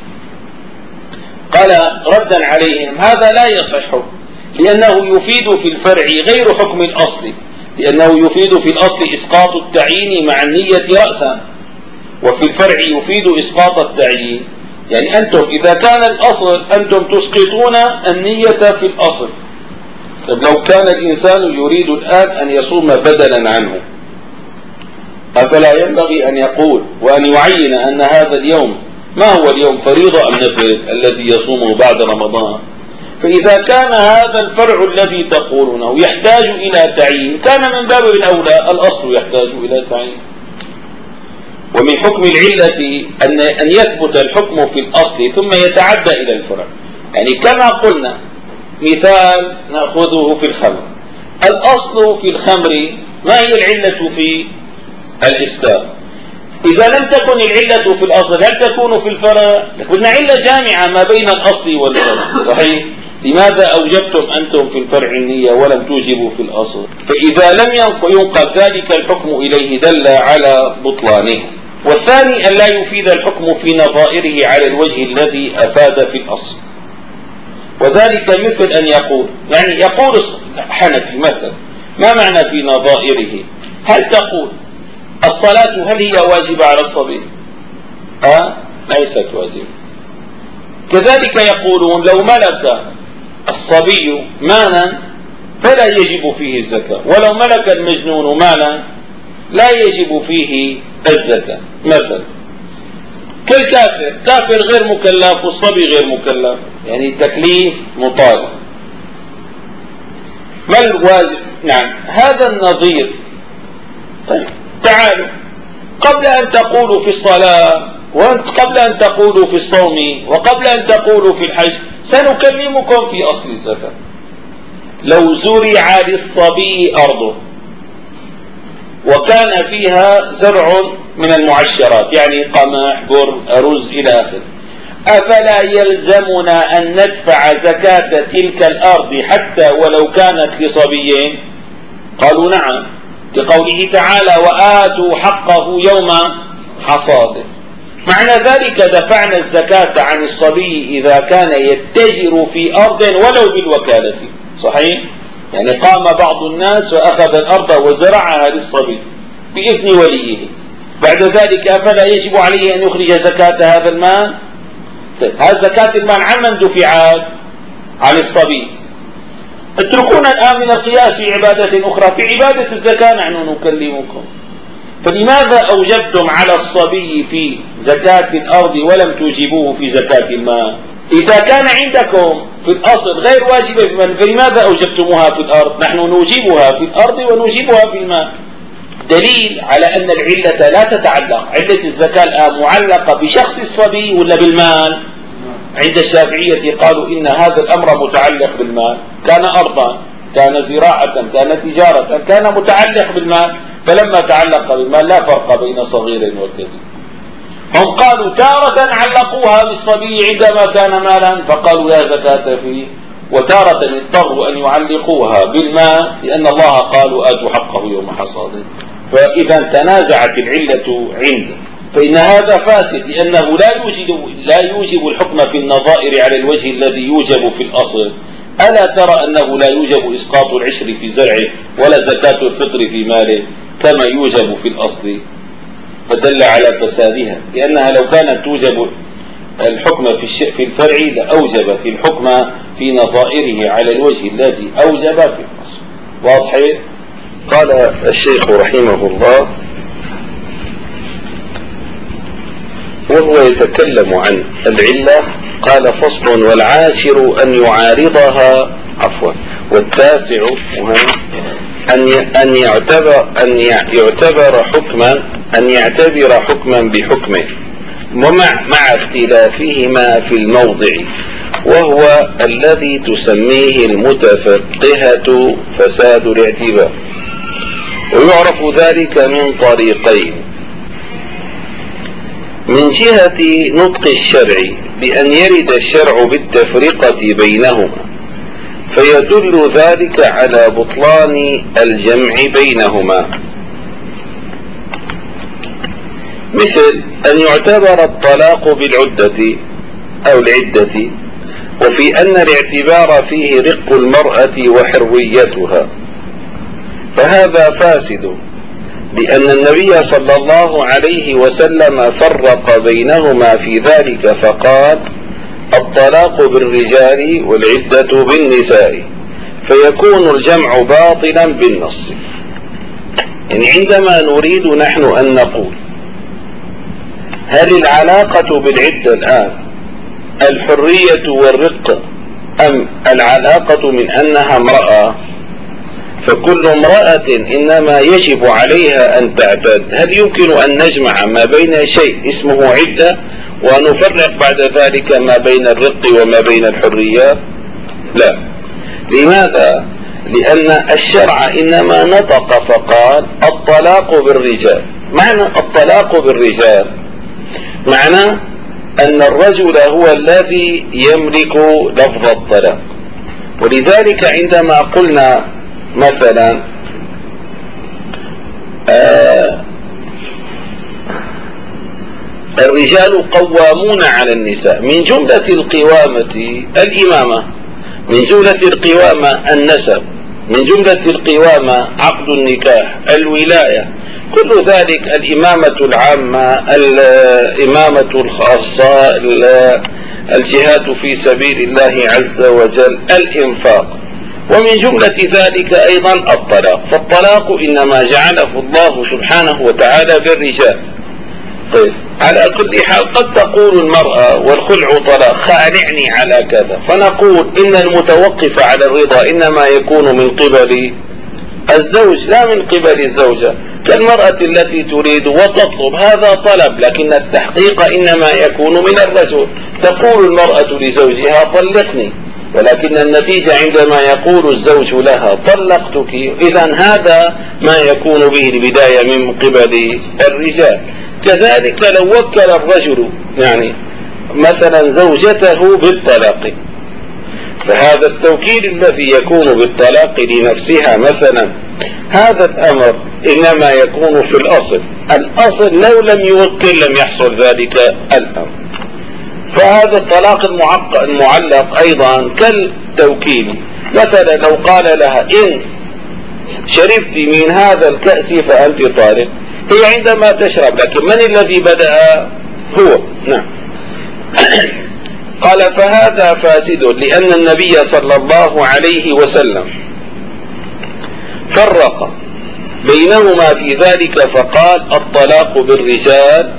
قال ردا عليهم هذا لا يصح، لأنه يفيد في الفرع غير حكم الأصل، لأنه يفيد في الأصل إسقاط التعيين مع النية رأسا، وفي الفرع يفيد إسقاط التعيين. يعني أنتم إذا كان الأصل أنتم تسقطون النية في الأصل. طب لو كان الإنسان يريد الآن أن يصوم بدلا عنه، أفلا ينبغي أن يقول وأن يعين أن هذا اليوم ما هو اليوم فريضة أم نفل الذي يصومه بعد رمضان؟ فإذا كان هذا الفرع الذي تقولونه يحتاج إلى تعيين، كان من باب الأولى الأصل يحتاج إلى تعيين. ومن حكم العلة أن يثبت الحكم في الأصل ثم يتعدى إلى الفرع. يعني كما قلنا مثال نأخذه في الخمر، الأصل في الخمر ما هي العلة في الإسكار؟ إذا لم تكن العلة في الأصل هل تكون في الفرع؟ قلنا علة جامعة ما بين الأصل والفرع، صحيح؟ لماذا أوجبتم أنتم في الفرع النية ولم توجبوا في الأصل؟ فإذا لم ينقل ذلك الحكم إليه دل على بطلانه. والثاني أن لا يفيد الحكم في نظائره على الوجه الذي أفاد في الأصل، وذلك مثل أن يقول، يعني يقول حنفي مثلا، ما معنى في نظائره؟ هل تقول الصلاة هل هي واجبة على الصبي؟ ليست واجبة. كذلك يقولون لو ملك الصبي مالا فلا يجب فيه الزكاة، ولو ملك المجنون مالا لا يجب فيه الزكاة مثلا. كالكافر، كافر غير مكلف والصبي غير مكلف، يعني التكليف مطالب. ما الواجب؟ نعم هذا النظير. طيب تعالوا، قبل أن تقولوا في الصلاة وقبل أن تقولوا في الصوم وقبل أن تقولوا في الحج سنكلمكم في أصل الزكاة. لو زرع للصبي أرضه وكان فيها زرع من المعشرات، يعني قمح بر أرز إلى آخره، أفلا يلزمنا أن ندفع زكاة تلك الأرض حتى ولو كانت لصبيين؟ قالوا نعم، لقوله تعالى وآتوا حقه يوم حصاده. معنى ذلك دفعنا الزكاة عن الصبي إذا كان يتجر في أرض ولو بالوكالة، صحيح؟ يعني قام بعض الناس وأخذ الأرض وزرعها للصبي بإذن وليه، بعد ذلك أفلا يجب عليه أن يخرج زكاة هذا المال؟ هذا زكاة المال عن من دفعت؟ عن الصبي. اتركونا الآن من القياس في عبادة أخرى، في عبادة الزكاة نحن نكلمكم. فلماذا أوجبتم على الصبي في زكاة الأرض ولم توجبوه في زكاة المال؟ إذا كان عندكم في الأصل غير واجبة في المال فلماذا أوجبتموها في الأرض؟ نحن نوجبها في الأرض ونوجبها في المال. دليل على أن العلة لا تتعلق، علة الزكاة الآن معلقة بشخص الصبي ولا بالمال؟ عند الشافعية قالوا إن هذا الأمر متعلق بالمال، كان أرضا كان زراعة كان تجارة كان متعلق بالمال، فلما تعلق بالمال لا فرق بين صغير وكبير. هم قالوا تارة علقوها بالصبي عندما كان مالا فقالوا لا زكاة فيه، وتارة اضطروا أن يعلقوها بالمال لأن الله قالوا آتوا حقه يوم حصاده. فإذا تنازعت العلة عنده فإن هذا فاسد، لأنه لا يوجب الحكم في النظائر على الوجه الذي يوجب في الأصل. ألا ترى أنه لا يوجب إسقاط العشر في زرعه ولا زكاة الفطر في ماله كما يوجب في الأصل؟ فدل على فسادها، لأنها لو كانت توجب الحكم في الفرع لأوجب في الحكم في نظائره على الوجه الذي أوجب في الأصل. واضح؟ قال الشيخ رحمه الله وهو يتكلم عن العلة، قال فصل والعاشر أن يعارضها والتاسع أن يعتبر حكما بحكمه مع اختلافهما في الموضع، وهو الذي تسميه المتفقهة فساد الاعتبار. ويعرف ذلك من طريقين: من جهة نطق الشرع بأن يرد الشرع بالتفرقة بينهما فيدل ذلك على بطلان الجمع بينهما، مثل أن يعتبر الطلاق بالعدة أو العدة، وفي أن الاعتبار فيه رق المرأة وحرويتها، فهذا فاسد، لأن النبي صلى الله عليه وسلم فرق بينهما في ذلك فقال الطلاق بالرجال والعدة بالنساء، فيكون الجمع باطلا بالنص. يعني عندما نريد نحن أن نقول هل العلاقة بالعدة الآن الحرية والرق أم العلاقة من أنها امرأة، فكل امرأة إنما يجب عليها أن تعتد. هل يمكن أن نجمع ما بين شيء اسمه عدة ونفرق بعد ذلك ما بين الرق وما بين الحريات؟ لا. لماذا؟ لأن الشرع إنما نطق فقال الطلاق بالرجال. معنى الطلاق بالرجال معنى أن الرجل هو الذي يملك لفظ الطلاق. ولذلك عندما قلنا مثلا الرجال قوامون على النساء، من جملة القوامة الإمامة، من جملة القوامة النسب، من جملة القوامة عقد النكاح، الولاية، كل ذلك، الإمامة العامة، الإمامة الخاصة، الجهاد في سبيل الله عز وجل، الإنفاق، ومن جملة ذلك أيضا الطلاق. فالطلاق إنما جعله الله سبحانه وتعالى بالرجال. طيب، على كل حال قد تقول المرأة والخلع طلاق، خالعني على كذا، فنقول إن المتوقف على الرضا إنما يكون من قبل الزوج لا من قبل الزوجة، كالمرأة التي تريد وتطلب، هذا طلب، لكن التحقيق إنما يكون من الرجل. تقول المرأة لزوجها طلقني، ولكن النتيجة عندما يقول الزوج لها طلقتك، إذا هذا ما يكون به البداية من قبل الرجال. كذلك لو وكل الرجل يعني مثلا زوجته بالطلاق، فهذا التوكيل الذي يكون بالطلاق لنفسها مثلا، هذا الأمر إنما يكون في الأصل لو لم يوكل لم يحصل ذلك الأمر. فهذا الطلاق المعلق أيضا كالتوكيل. مثلا لو قال لها إن شربت من هذا الكأس فأنت طالق، هي عندما تشرب، لكن من الذي بدأ؟ هو. نعم. قال فهذا فاسد، لأن النبي صلى الله عليه وسلم فرق بينهما في ذلك فقال الطلاق بالرجال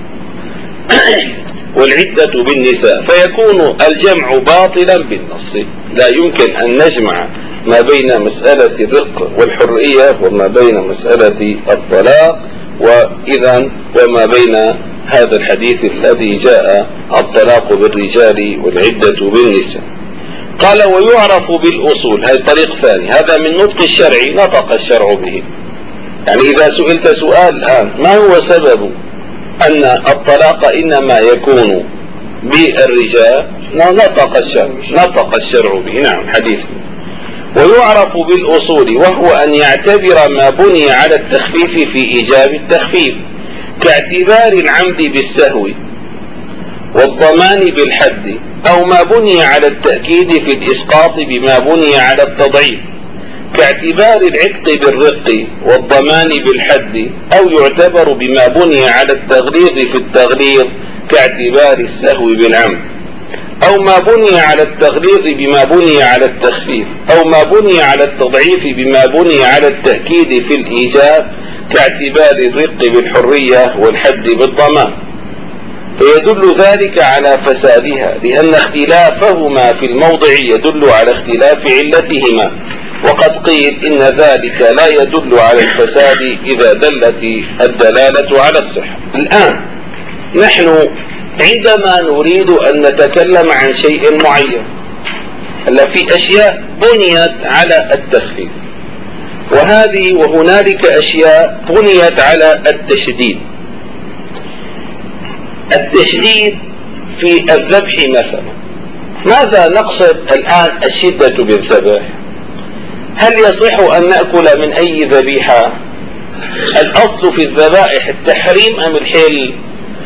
والعدة بالنساء، فيكون الجمع باطلا بالنص. لا يمكن أن نجمع ما بين مسألة الرق والحرية وما بين مسألة الطلاق وإذا وما بين هذا الحديث الذي جاء الطلاق بالرجال والعدة بالنساء. قال ويعرف بالأصول، هذا طريق ثاني، هذا من نطق الشرع، نطق الشرع به. يعني إذا سئلت سؤال الآن ما هو سبب أن الطلاق إنما يكون بالرجال، نطق الشرع به. نعم حديث. ويعرف بالأصول، وهو أن يعتبر ما بني على التخفيف في إيجاب التخفيف، كاعتبار العمد بالسهو والضمان بالحد، أو ما بني على التأكيد في الإسقاط بما بني على التضعيف، كاعتبار العتق بالرق والضمان بالحد، أو يعتبر بما بني على التغليظ في التغليظ كاعتبار السهو بالعمد، أو ما بني على التغليظ بما بني على التخفيف، أو ما بني على التضعيف بما بني على التأكيد في الإيجاب كاعتبار الرق بالحرية والحد بالضمان. فيدل ذلك على فسادها، لأن اختلافهما في الموضع يدل على اختلاف علتهما، وقد قيل إن ذلك لا يدل على الفساد إذا دلت الدلالة على الصحة. الآن نحن عندما نريد أن نتكلم عن شيء معين، في أشياء بنيت على التخفيف، وهنالك أشياء بنيت على التشديد. التشديد في الذبح مثلا، ماذا نقصد الآن الشدة بالذبح؟ هل يصح أن نأكل من أي ذبيحة؟ الأصل في الذبائح التحريم أم الحل؟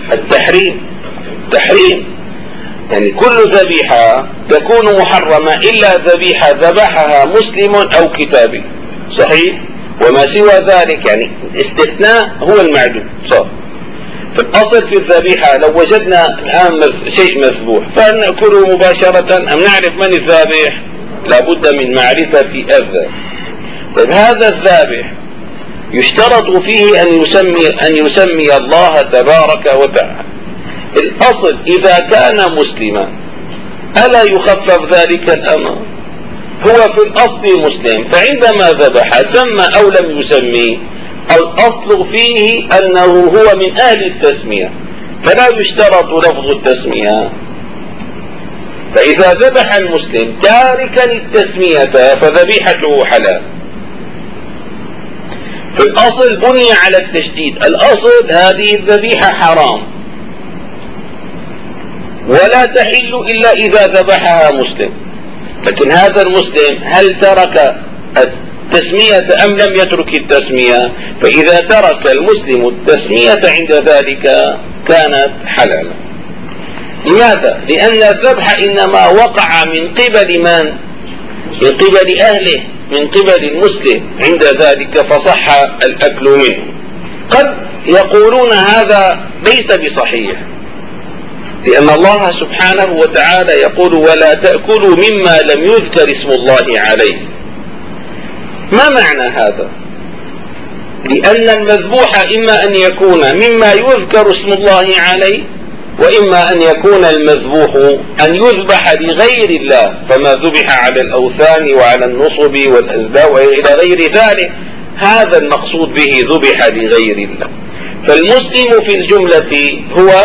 التحريم، يعني كل ذبيحة تكون محرمة إلا ذبيحة ذبحها مسلم أو كتابي، صحيح؟ وما سوى ذلك يعني استثناء هو المعدوم. صح. في الأصل في الذبيحة لو وجدنا الآن شيء مذبوح فهل نأكله مباشرة أم نعرف من الذابح؟ لابد من معرفة الذابح. طيب هذا الذابح يشترط فيه أن يسمي الله تبارك وتعالى. الأصل إذا كان مسلما ألا يخفف ذلك الأمر؟ هو في الأصل مسلم، فعندما ذبح سمى أو لم يسمي، الأصل فيه أنه هو من أهل التسمية، فلا يشترط لفظ التسمية. فإذا ذبح المسلم تاركا التسمية فذبيحته حلال. في الأصل بني على التشديد، الأصل هذه الذبيحة حرام ولا تحل إلا إذا ذبحها مسلم، لكن هذا المسلم هل ترك التسمية أم لم يترك التسمية؟ فإذا ترك المسلم التسمية عند ذلك كانت حلالا. لماذا؟ لأن الذبح إنما وقع من قبل من؟ من قبل أهله، من قبل المسلم، عند ذلك فصح الأكل منه. قد يقولون هذا ليس بصحيح، لأن الله سبحانه وتعالى يقول ولا تأكلوا مما لم يذكر اسم الله عليه. ما معنى هذا؟ لأن المذبوح إما أن يكون مما يذكر اسم الله عليه، وإما أن يكون المذبوح أن يذبح لغير الله، فما ذبح على الأوثان وعلى النصب والأزداء وإلى غير ذلك، هذا المقصود به ذبح لغير الله. فالمسلم في الجملة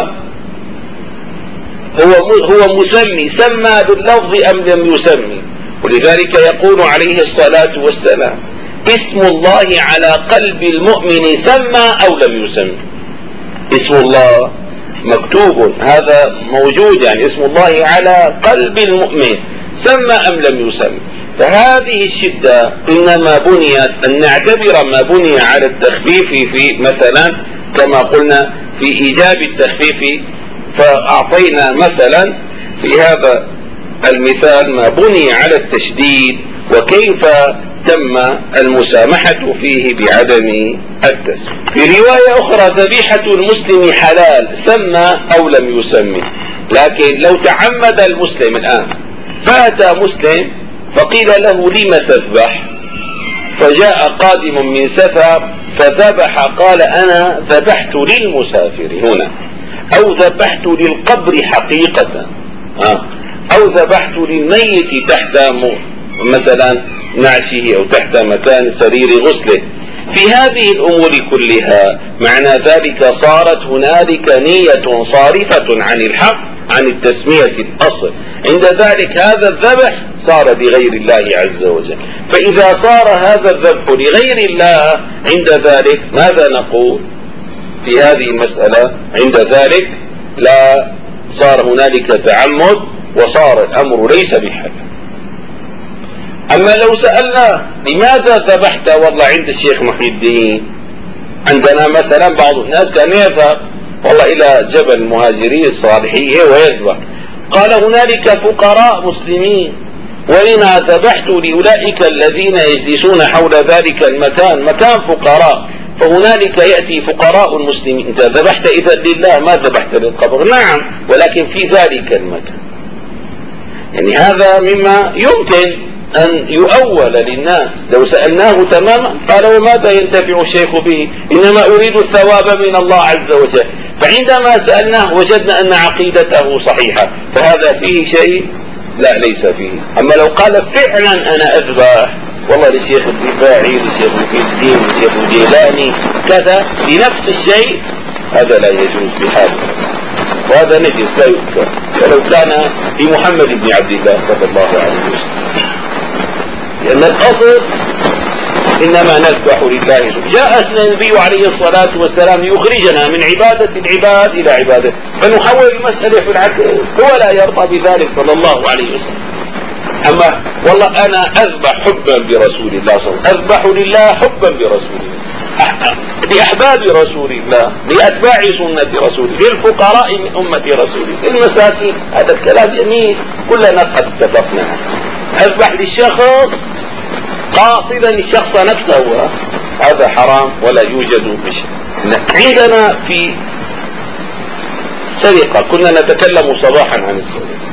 هو مسمي، سمى باللفظ أم لم يسمي. ولذلك يقول عليه الصلاة والسلام اسم الله على قلب المؤمن سمى أو لم يسمي. اسم الله مكتوب، هذا موجود، يعني اسم الله على قلب المؤمن سمى أم لم يسمي. فهذه الشدة إنما بنيت أن نعتبر ما بني على التخفيف في مثلا كما قلنا في إيجاب التخفيف، فأعطينا مثلا في هذا المثال ما بني على التشديد وكيف تم المسامحة فيه بعدم التسمية. في رواية أخرى ذبيحة المسلم حلال سمى أو لم يسمي. لكن لو تعمد المسلم الآن فأتى مسلم فقيل له لم تذبح، فجاء قادم من سفر فذبح، قال أنا ذبحت للمسافر هنا، أو ذبحت للقبر حقيقة، أو ذبحت للميت تحت مثلا نعشه أو تحت مكان سرير غسله. في هذه الأمور كلها معنى ذلك صارت هنالك نية صارفة عن الحق، عن التسمية الأصل. عند ذلك هذا الذبح صار لغير الله عز وجل. فإذا صار هذا الذبح لغير الله عند ذلك ماذا نقول في هذه المسألة؟ عند ذلك لا صار هنالك تعمد وصار الأمر ليس بحل. أما لو سألنا لماذا ذبحت؟ والله عند الشيخ محي الدين، عندنا مثلا بعض الناس كان يذهب والله إلى جبل المهاجرين الصالحية ويذبح، قال هنالك فقراء مسلمين وإنا ذبحت لأولئك الذين يجلسون حول ذلك المكان، مكان فقراء، فهنالك يأتي فقراء المسلمين. أنت ذبحت إذا لله، ما ذبحت للقبر. نعم، ولكن في ذلك المكان. يعني هذا مما يمكن أن يؤول للناس. لو سألناه تماما قال وماذا ينتفع الشيخ به؟ إنما أريد الثواب من الله عز وجل. فعندما سألناه وجدنا أن عقيدته صحيحة، فهذا فيه شيء؟ لا، ليس فيه. أما لو قال فعلا أنا أذبح والله للشيخ الدفاعي، للشيخ محي الدين، للشيخ الجيلاني كذا لنفس الشيء، هذا لا يجوز بحال، وهذا نجس لا يذكر، ولو كان لمحمد بن عبد الله صلى الله عليه وسلم. لأن الأصل إنما نذبح لله. جاء النبي عليه الصلاة والسلام يخرجنا من عبادة العباد إلى عبادة، فنحول المسألة في العقل، هو لا يرضى بذلك صلى الله عليه وسلم. أما والله أنا أذبح حبا برسول الله صلى الله عليه وسلم، أذبح لله حبا برسول الله، لأحباب رسول الله، لأتباع سنة رسول الله، للفقراء من أمة رسول الله، للمساكين. هذا الكلام جميل كلنا قد اتفقنا. أذبح للشخص قاصدا الشخص نفسه، هذا حرام ولا يوجد بشيء. عندنا في سرقة، كنا نتكلم صباحا عن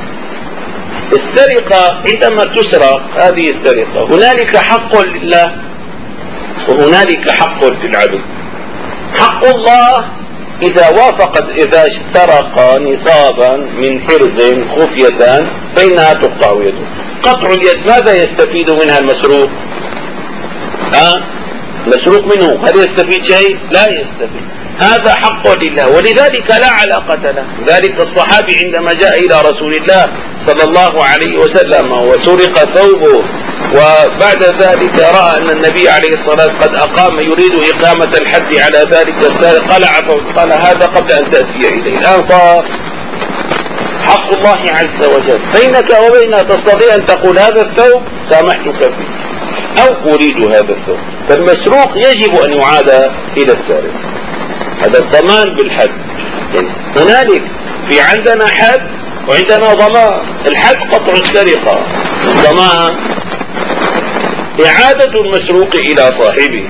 السرقة. عندما تسرق هذه السرقة هنالك حق لله وهنالك حق للعدو. حق الله إذا سرق نصابا من حرز خفية فإنها تقطع يده. قطع اليد ماذا يستفيد منها المسروق؟ مسروق منه هل يستفيد شيء؟ لا يستفيد. هذا حق لله، ولذلك لا علاقة له. ذلك الصحابي عندما جاء إلى رسول الله صلى الله عليه وسلم وسرق ثوبه، وبعد ذلك رأى أن النبي عليه الصلاة والسلام قد يريد إقامة الحد على ذلك السارق، قال هذا قبل أن تأتي إليه، الآن صار حق الله عز وجل بينك وبينه. تستطيع أن تقول هذا الثوب سامحتك فيه أو أريد هذا الثوب. فالمسروق يجب أن يعاد إلى السارق. هذا الضمان بالحد. يعني هنالك في عندنا حد وعندنا ضمان. الحد قطع السرقة، الضمان إعادة المسروق إلى صاحبه.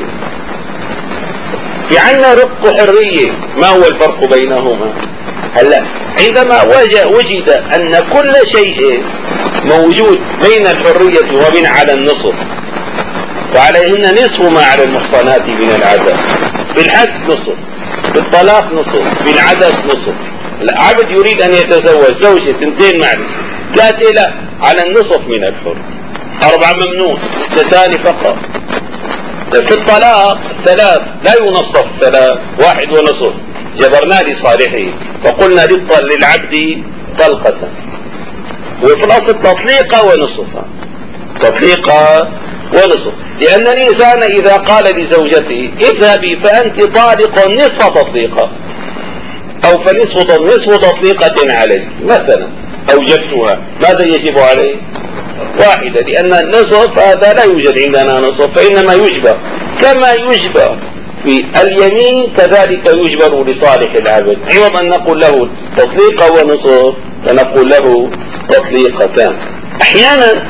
في عندنا رق حرية، ما هو الفرق بينهما؟ هلا عندما وجد أن كل شيء موجود بين الحرية وبين على النصف، وعليهن نصف ما على المحصنات من العدد. في الحد نصف، في الطلاق نصف، في العدد نصف. العبد يريد أن يتزوج زوجة 2 معلش، 3 لا، على النصف من الحر. 4 ممنوع، 2 فقط. في الطلاق 3 لا ينصف 3، 1 ونصف. جبرنا لصالحه وقلنا للعبد طلقة، وفي الأصل تطليقة ونصفها، تطليقة ونصف. لأن الإنسان إذا قال لزوجته اذهبي فأنت طالق نصف تطليقة، أو فنصف تطليقة عليه مثلا، أوجبتها، ماذا يجب عليه؟ 1، لأن النصف هذا لا يوجد عندنا نصف، فإنما يجبر كما يجبر في اليمين كذلك يجبر لصالح العبد. عوض أن نقول له تطليقة ونصف فنقول له تطليقتان. أحيانا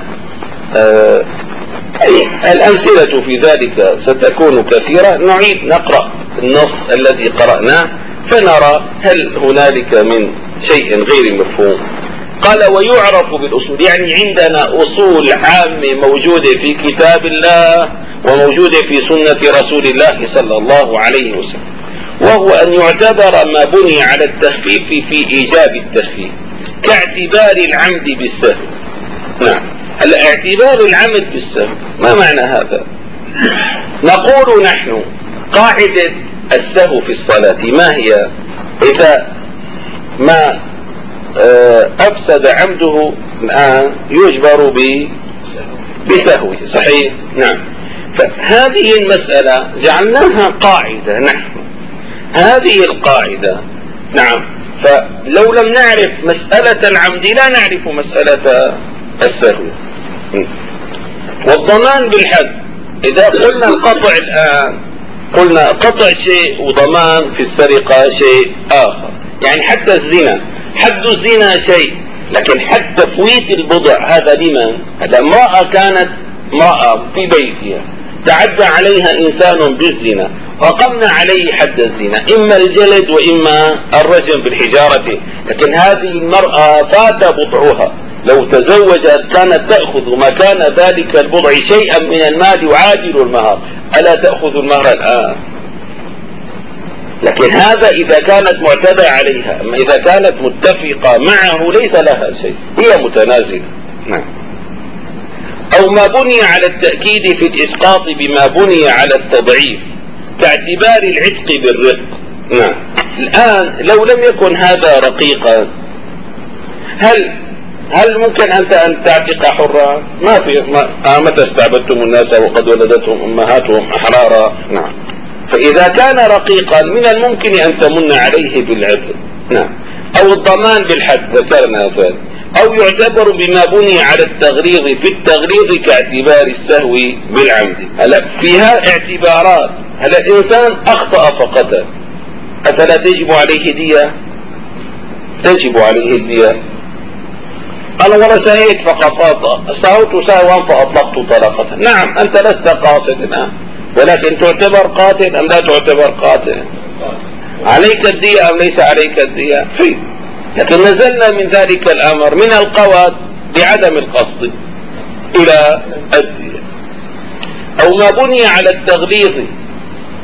الأمثلة في ذلك ستكون كثيرة. نعيد نقرأ النص الذي قرأناه فنرى هل هنالك من شيء غير مفهوم. قال ويعرف بالأصول، يعني عندنا أصول عامة موجودة في كتاب الله وموجودة في سنة رسول الله صلى الله عليه وسلم، وهو أن يعتبر ما بني على التخفيف في إيجاب التخفيف، كاعتبار العمد بالسهو. نعم، الاعتبار العمد بالسهو ما معنى هذا؟ نقول نحن قاعدة السهو في الصلاة ما هي؟ إذا ما أفسد عمده الآن يجبر بسهوه، صحيح؟ نعم. فهذه المسألة جعلناها قاعدة نحن، هذه القاعدة. نعم، فلو لم نعرف مسألة العمد لا نعرف مسألة السهو. والضمان بالحد، إذا قلنا القطع الآن قلنا قطع شيء وضمان في السرقة شيء آخر. يعني حتى الزنا، حد الزنا شيء، لكن حد تفويت البضع هذا لمن؟ هذا امرأة كانت امرأة في بيتها تعدى عليها إنسان بالزنا وقمنا عليه حد الزنا، إما الجلد وإما الرجم بالحجارة. لكن هذه المرأة فات بضعها، لو تزوجت كانت تأخذ مكان ذلك البضع شيئا من المال يعادل المهر. ألا تأخذ المهر الآن؟ لكن هذا إذا كانت معتدى عليها، أما إذا كانت متفقة معه ليس لها شيء، هي متنازلة. نعم. أو ما بني على التأكيد في الإسقاط بما بني على التضعيف، كاعتبار العتق بالرق. نعم. الآن لو لم يكن هذا رقيقا، هل ممكن أنت أن تعتق حرا؟ ما في. متى استعبدتم الناس وقد ولدتهم أمهاتهم أحرارا؟ نعم. فإذا كان رقيقا من الممكن أن تمن عليه بالعتق. نعم. أو الضمان بالحد ذكرنا ذلك. أو يعتبر بما بني على التغريض في التغريض كاعتبار السهو بالعمد. هلا فيها اعتبارات. هلا الإنسان أخطأ فقط، أفلا تجب عليه دية؟ تجب عليه الدية. أنا والله سهيت فقط، سهوت سهوا فأطلقت طلقة. نعم، أنت لست قاصدا، ولكن تعتبر قاتل أم لا تعتبر قاتل؟ عليك الدية أم ليس عليك الدية؟ في. لكن نزلنا من ذلك الأمر من القواد بعدم القصد إلى الدية. أو ما بني على التغليظ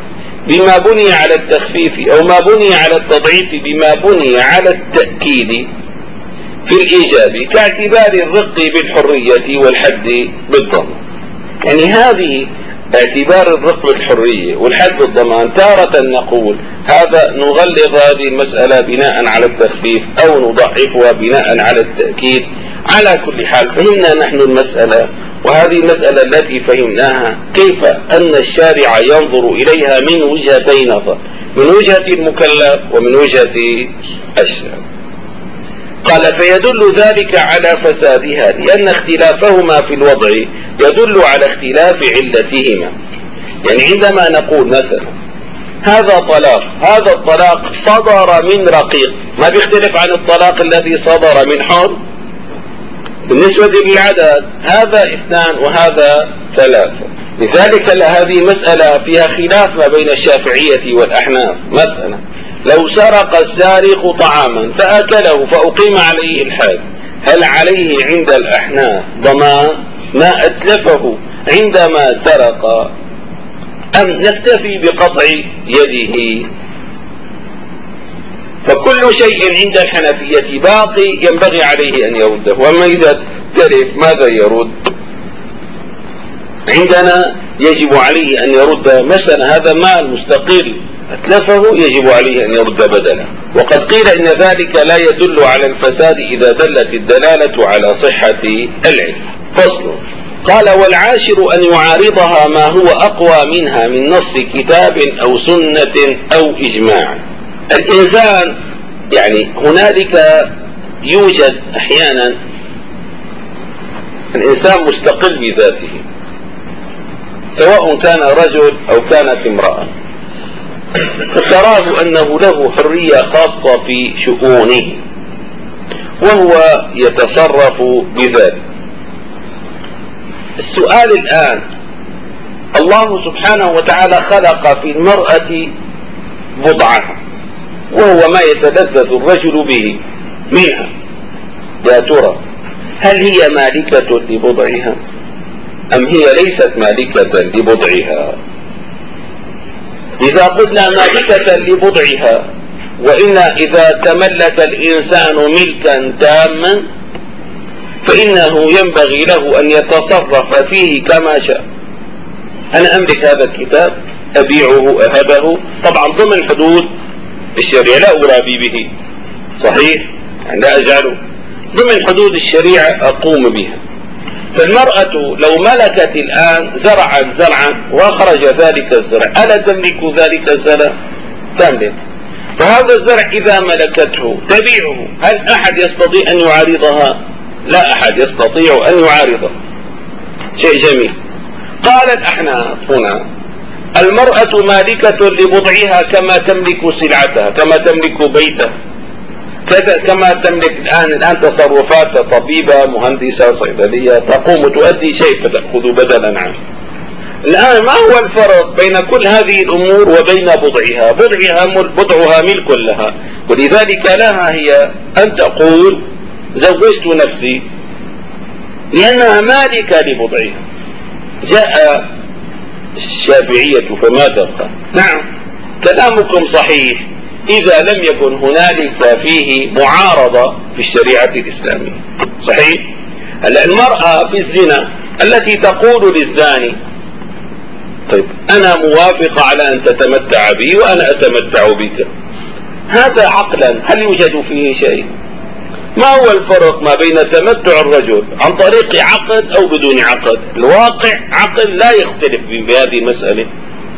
بما بني على التخفيف أو ما بني على التضعيف بما بني على التأكيد في الإيجاب، كاعتبار الرق بالحرية والحد بالضمان. يعني هذه اعتبار الرق بالحرية والحد بالضمان، تارة نقول هذا نغلظ هذه المسألة بناء على التخفيف أو نضعفها بناء على التأكيد. على كل حال فهمنا نحن المسألة، وهذه المسألة التي فهمناها كيف أن الشارع ينظر إليها من وجهتي نظر، من وجهة المكلف ومن وجهة الشارع. قال فيدل ذلك على فسادها لأن اختلافهما في الوضع يدل على اختلاف علتهما. يعني عندما نقول مثلا هذا طلاق، هذا الطلاق صدر من رقيق، ما بيختلف عن الطلاق الذي صدر من حر. بالنسبة للعدد هذا 2 وهذا 3. لذلك هذه مسألة فيها خلاف ما بين الشافعية والأحناف. مثلا لو سرق السارق طعاما فأكله فأقيم عليه الحد، هل عليه عند الأحناف ضمان ما أتلفه عندما سرق، أم نكتفي بقطع يده؟ فكل شيء عند الحنفية باقي ينبغي عليه أن يرده، وما إذا تلف ماذا يرد؟ عندنا يجب عليه أن يرد مثلا هذا مال مستقل أتلفه، يجب عليه أن يرد بدله. وقد قيل إن ذلك لا يدل على الفساد إذا دلت الدلالة على صحة العلم. فصل. قال والعاشر أن يعارضها ما هو أقوى منها من نص كتاب أو سنة أو إجماع. الإنسان يعني هنالك يوجد أحيانا الإنسان مستقل بذاته، سواء كان رجل أو كانت امرأة، فتراه أنه له حرية خاصة في شؤونه وهو يتصرف بذلك. السؤال الآن، الله سبحانه وتعالى خلق في المرأة بضعها وهو ما يتلذذ الرجل به منها، يا ترى هل هي مالكة لبضعها أم هي ليست مالكة لبضعها؟ إذا قلنا مالكة لبضعها، وإن إذا تملك الإنسان ملكا تاما فإنه ينبغي له أن يتصرف فيه كما شاء. أنا أملك هذا الكتاب، أبيعه أهبه، طبعا ضمن حدود الشريعة، لا أرابي به، صحيح، يعني لا أجعله ضمن حدود الشريعة أقوم بها. فالمرأة لو ملكت الآن زرعا وأخرج ذلك الزرع، ألا تملك ذلك الزرع؟ تملك. فهذا الزرع إذا ملكته تبيعه، هل أحد يستطيع أن يعارضها؟ لا أحد يستطيع أن يعارضها. شيء جميل. قال الأحناف هنا المرأة مالكة لبضعها كما تملك سلعتها، كما تملك بيتها، كما تملك الآن تصرفات طبيبة، مهندسة، صيدلية، تقوم تؤدي شيء فتأخذ بدلا عنه. الآن ما هو الفرق بين كل هذه الأمور وبين بضعها؟ بضعها ملك لها، ولذلك لها هي أن تقول زوجت نفسي لأنها مالكة لبضعها. جاء الشافعية فماذا قال؟ نعم كلامكم صحيح إذا لم يكن هنالك فيه معارضة في الشريعة الإسلامية، صحيح. هلا المرأة في الزنا التي تقول للزاني طيب أنا موافقة على أن تتمتع بي وأنا أتمتع بك، هذا عقلا هل يوجد فيه شيء؟ ما هو الفرق ما بين تمتع الرجل عن طريق عقد أو بدون عقد؟ الواقع عقل لا يختلف بهذه المسألة.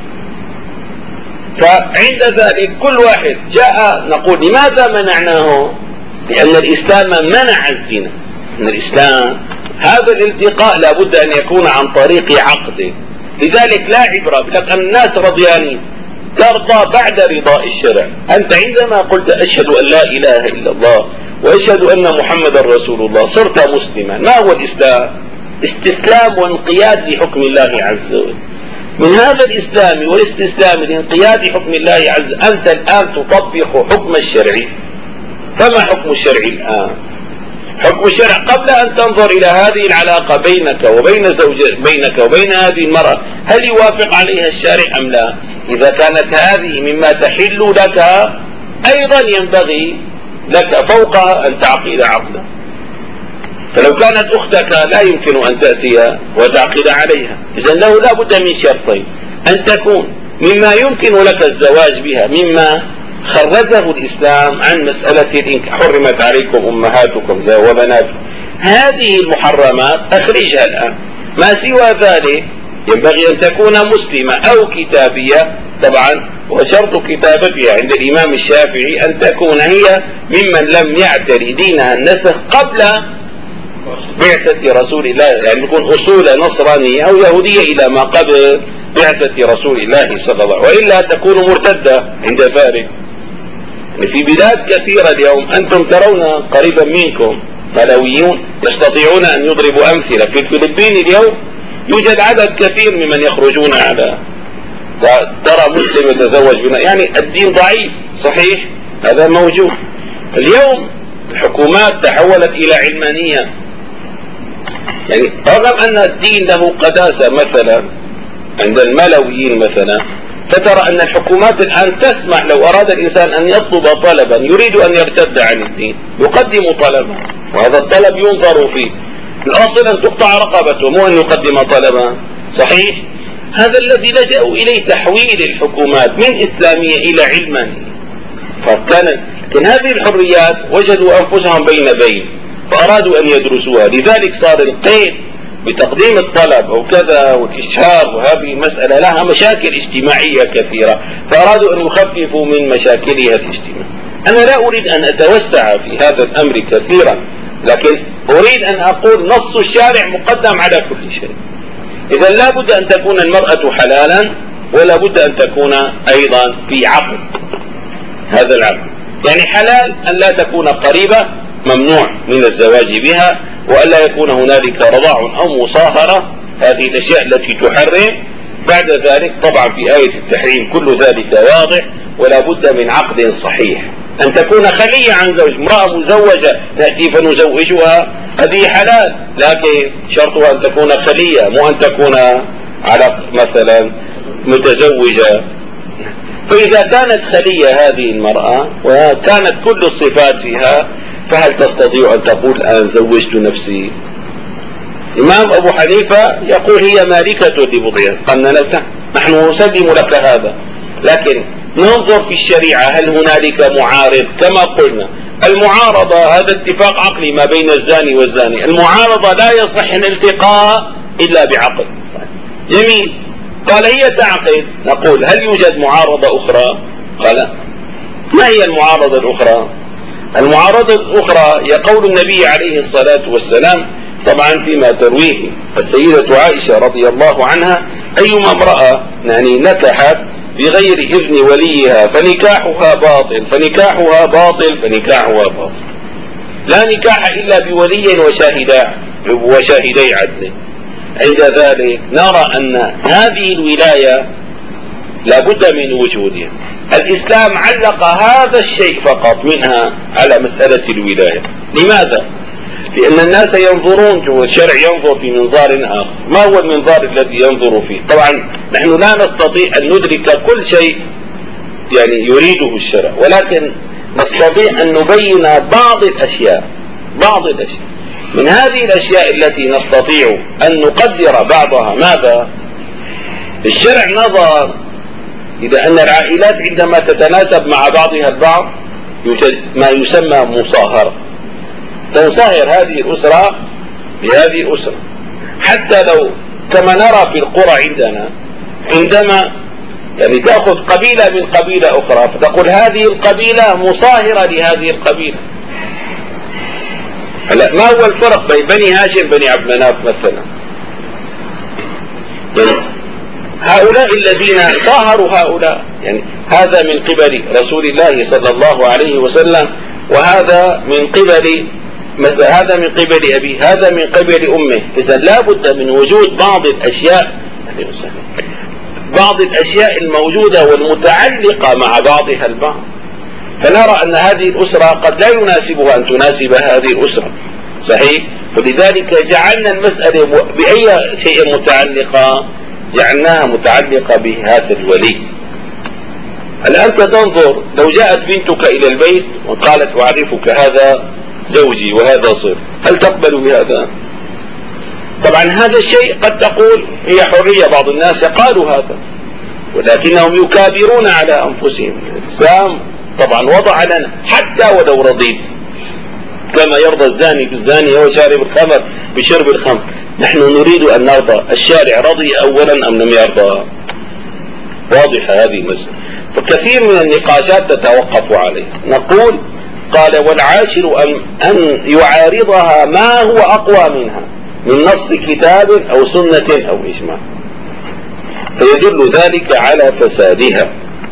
فعند ذلك كل واحد جاء نقول لماذا منعناه؟ لأن الإسلام منع الزنا. أن الإسلام هذا الالتقاء لابد أن يكون عن طريق عقد، لذلك لا عبرة لك الناس رضيانين، ترضى بعد رضاء الشرع. أنت عندما قلت أشهد أن لا إله إلا الله وأشهد أن محمد رسول الله صرت مسلما. ما هو الإسلام؟ استسلام وانقياد لحكم الله عز وجل. من هذا الإسلام والاستسلام لانقياد حكم الله عز أنت الآن تطبق حكم الشرع. فما حكم الشرع الآن؟ حكم الشرع قبل أن تنظر إلى هذه العلاقة بينك وبين هذه المرأة هل يوافق عليها الشارع أم لا؟ إذا كانت هذه مما تحل لك أيضا ينبغي لك فوقها أن تعقد عقدا. فلو كانت أختك لا يمكن أن تأتي وتعقد عليها، إذن له لا بد من شرطين: أن تكون مما يمكن لك الزواج بها، مما خرجه الإسلام عن مسألة حرمت عليكم أمهاتكم وبناتكم، هذه المحرمات أخرجها الآن. ما سوى ذلك ينبغي أن تكون مسلمة أو كتابية، طبعا وشرط كتابتها عند الإمام الشافعي أن تكون هي ممن لم يعتري دينها النسخ قبل بعثة رسول الله، يعني يكون أصول نصرانية أو يهودية إلى ما قبل بعثة رسول الله صلى الله عليه وسلم، وإلا تكون مرتدة عند ذلك. يعني في بلاد كثيرة اليوم أنتم ترون قريبا منكم ملويون يستطيعون أن يضربوا أمثلة. في الفلبين اليوم يوجد عدد كثير ممن يخرجون على ترى مسلم يتزوج بنا، يعني الدين ضعيف صحيح، هذا موجود. اليوم الحكومات تحولت إلى علمانية، يعني رغم أن الدين له قداسة مثلا عند الملويين مثلا، فترى أن الحكومات الآن تسمح لو أراد الإنسان أن يطلب طلبا يريد أن يرتد عن الدين يقدم طلبا، وهذا الطلب ينظر فيه، الأصل أن تقطع رقبته مو أن يقدم طلبا، صحيح؟ هذا الذي لجأوا إليه تحويل الحكومات من إسلامية إلى علمانية. لكن هذه الحريات وجدوا أنفسهم بين فأرادوا أن يدرسوها، لذلك صار القيد بتقديم الطلب أو كذا والإشهار، وهذه مسألة لها مشاكل اجتماعية كثيرة، فأرادوا أن يخففوا من مشاكلها الاجتماعية. أنا لا أريد أن أتوسع في هذا الأمر كثيرا، لكن أريد أن أقول نص الشارع مقدم على كل شيء. إذا لا بد أن تكون المرأة حلالا، ولا بد أن تكون أيضا في عقد. هذا العقد يعني حلال أن لا تكون قريبة، ممنوع من الزواج بها، وألا يكون هنالك رضاع أو مصاهرة، هذه الأشياء التي تحرم. بعد ذلك طبعا في آية التحريم كل ذلك واضح، ولا بد من عقد صحيح. أن تكون خلية عن زوج، امرأة مزوجة نأتي فنزوجها، هذه حلال، لكن شرطها أن تكون خلية، مو أن تكون على مثلا متزوجة. فإذا كانت خلية هذه المرأة وكانت كل الصفات فيها، فهل تستطيع أن تقول أنا زوجت نفسي؟ إمام أبو حنيفة يقول هي مالكة لبضعها، قلنا لك نحن نسلم لك هذا، لكن ننظر في الشريعة هل هنالك معارض. كما قلنا المعارضة هذا اتفاق عقلي ما بين الزاني والزاني، المعارضة لا يصح الالتقاء إلا بعقد. جميل، قال هي تعقد، نقول هل يوجد معارضة أخرى؟ قال ما هي المعارضة الأخرى؟ المعارضة الأخرى هي قول النبي عليه الصلاة والسلام، طبعا فيما ترويه السيدة عائشة رضي الله عنها: أيما امرأة يعني نكحت بغير إذن وليها فنكاحها باطل فنكاحها باطل فنكاحها باطل، لا نكاح إلا بولي وشاهدي عدل. عند ذلك نرى أن هذه الولاية لابد من وجودها. الإسلام علق هذا الشيء فقط منها على مسألة الولاية. لماذا؟ لأن الناس ينظرون، والشرع ينظر في منظار آخر. ما هو المنظار الذي ينظر فيه؟ طبعا نحن لا نستطيع أن ندرك كل شيء يعني يريده الشرع، ولكن نستطيع أن نبين بعض الأشياء. من هذه الأشياء التي نستطيع أن نقدر بعضها ماذا؟ الشرع نظر إذا أن العائلات عندما تتناسب مع بعضها البعض يوجد ما يسمى مصاهرة، تنصهر هذه الأسرة بهذه الأسرة، حتى لو كما نرى في القرى عندنا عندما يعني تأخذ قبيلة من قبيلة أخرى فتقول هذه القبيلة مصاهرة لهذه القبيلة. هلا ما هو الفرق بين بني هاشم بني عبد مناف مثلا؟ يعني هؤلاء الذين صاهروا هؤلاء، يعني هذا من قبل رسول الله صلى الله عليه وسلم، وهذا من قبل مثلا هذا من قبل أبيه، هذا من قبل أمه. إذا لا بد من وجود بعض الأشياء الموجودة والمتعلقة مع بعضها البعض، فنرى أن هذه الأسرة قد لا يناسبها أن تناسب هذه الأسرة، صحيح؟ ولذلك جعلنا المسألة بأي شيء متعلقة، جعلناها متعلقة بهذا الولي. هل أنت تنظر لو جاءت بنتك إلى البيت وقالت أعرفك هذا زوجي وهذا صر، هل تقبل بهذا؟ طبعا هذا الشيء قد تقول هي حرية، بعض الناس قالوا هذا، ولكنهم يكابرون على أنفسهم. الإسلام طبعا وضع لنا حتى ولو رضيت، كما يرضى الزاني بالزانية وشارب الخمر بشرب الخمر. نحن نريد أن نرضى. الشارع رضي أولا أم لم يرضى؟ واضحة هذه المسألة. فكثير من النقاشات تتوقف عليه. نقول قال والعاشر أن يعارضها ما هو أقوى منها من نص كتاب أو سنة أو إجماع، فيدل ذلك على فسادها.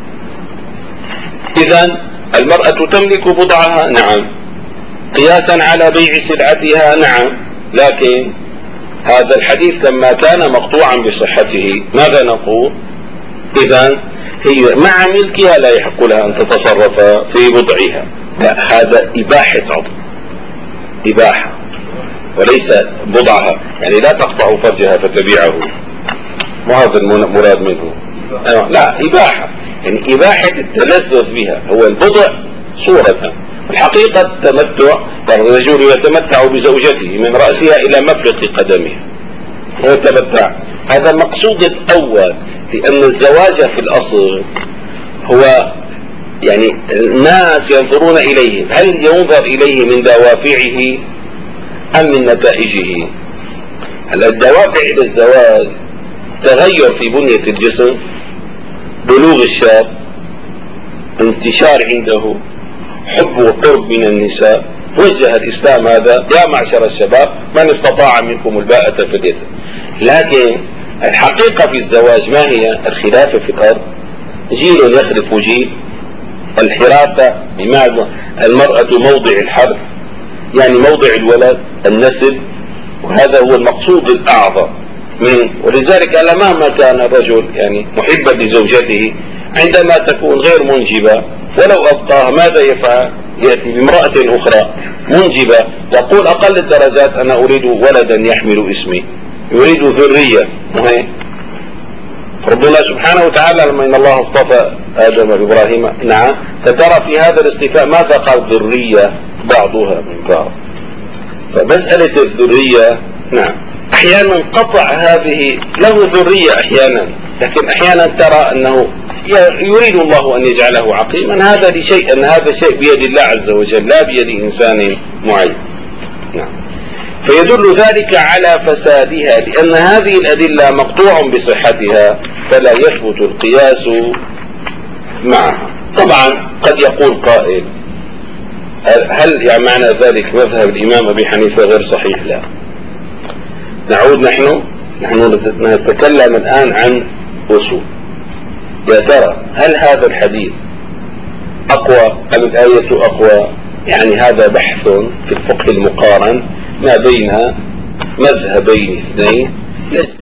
إذن المرأة تملك بضعها، نعم، قياسا على بيع سلعتها، نعم، لكن هذا الحديث لما كان مقطوعا بصحته ماذا نقول؟ إذن هي مع ملكها لا يحق لها أن تتصرف في بضعها، لا، هذا إباحة عضو، إباحة وليس بضعها، يعني لا تقطع فرجها فتبيعه، ما هذا المراد منه. لا، إباحة، يعني إباحة التلذذ بها. هو البضع صورة، الحقيقة التمتع، الرجل يتمتع بزوجته من رأسها إلى مفرق قدمها ويتمتع. هذا المقصود الأول، لأن الزواج في الأصل هو يعني الناس ينظرون إليه، هل ينظر إليه من دوافعه أم من نتائجه؟ الدوافع إلى الزواج تغير في بنية الجسم، بلوغ الشاب، انتشار عنده حب وقرب من النساء. وجه الإسلام هذا يا معشر الشباب من استطاع منكم الباءة فليتزوج. لكن الحقيقة في الزواج ما هي؟ الخلافة في الأرض، جيل يخلف جيل، الحراسة بمعنى المرأة موضع الحرث، يعني موضع الولد، النسل، وهذا هو المقصود الأعظم من. ولذلك مهما كان الرجل يعني محبا لزوجته، عندما تكون غير منجبة ولو أبقاها ماذا يفعل؟ يأتي بامرأة أخرى منجبة، يقول أقل الدرجات أنا أريد ولدا يحمل اسمي، يريد ذرية. ربنا سبحانه وتعالى لما إن الله اصطفى آدم وإبراهيم، نعم، فترى في هذا الاصطفاء ماذا قال؟ ذرية بعضها من بعض. فمسألة الذرية، نعم، أحيانا قطع هذه له ذرية أحيانا، لكن أحيانا ترى أنه يريد الله أن يجعله عقيما. هذا لشيء، أن هذا شيء بيد الله عز وجل لا بيد إنسان معين. نعم. فيدل ذلك على فسادها، لأن هذه الأدلة مقطوع بصحتها فلا يثبت القياس معها. طبعا قد يقول قائل هل يعني معنى ذلك مذهب الإمام أبي حنيفة غير صحيح؟ لا، نعود نحن نتكلم الآن عن أصول. يا ترى هل هذا الحديث أقوى أم الآية أقوى؟ يعني هذا بحث في الفقه المقارن ما بين مذهبين اثنين.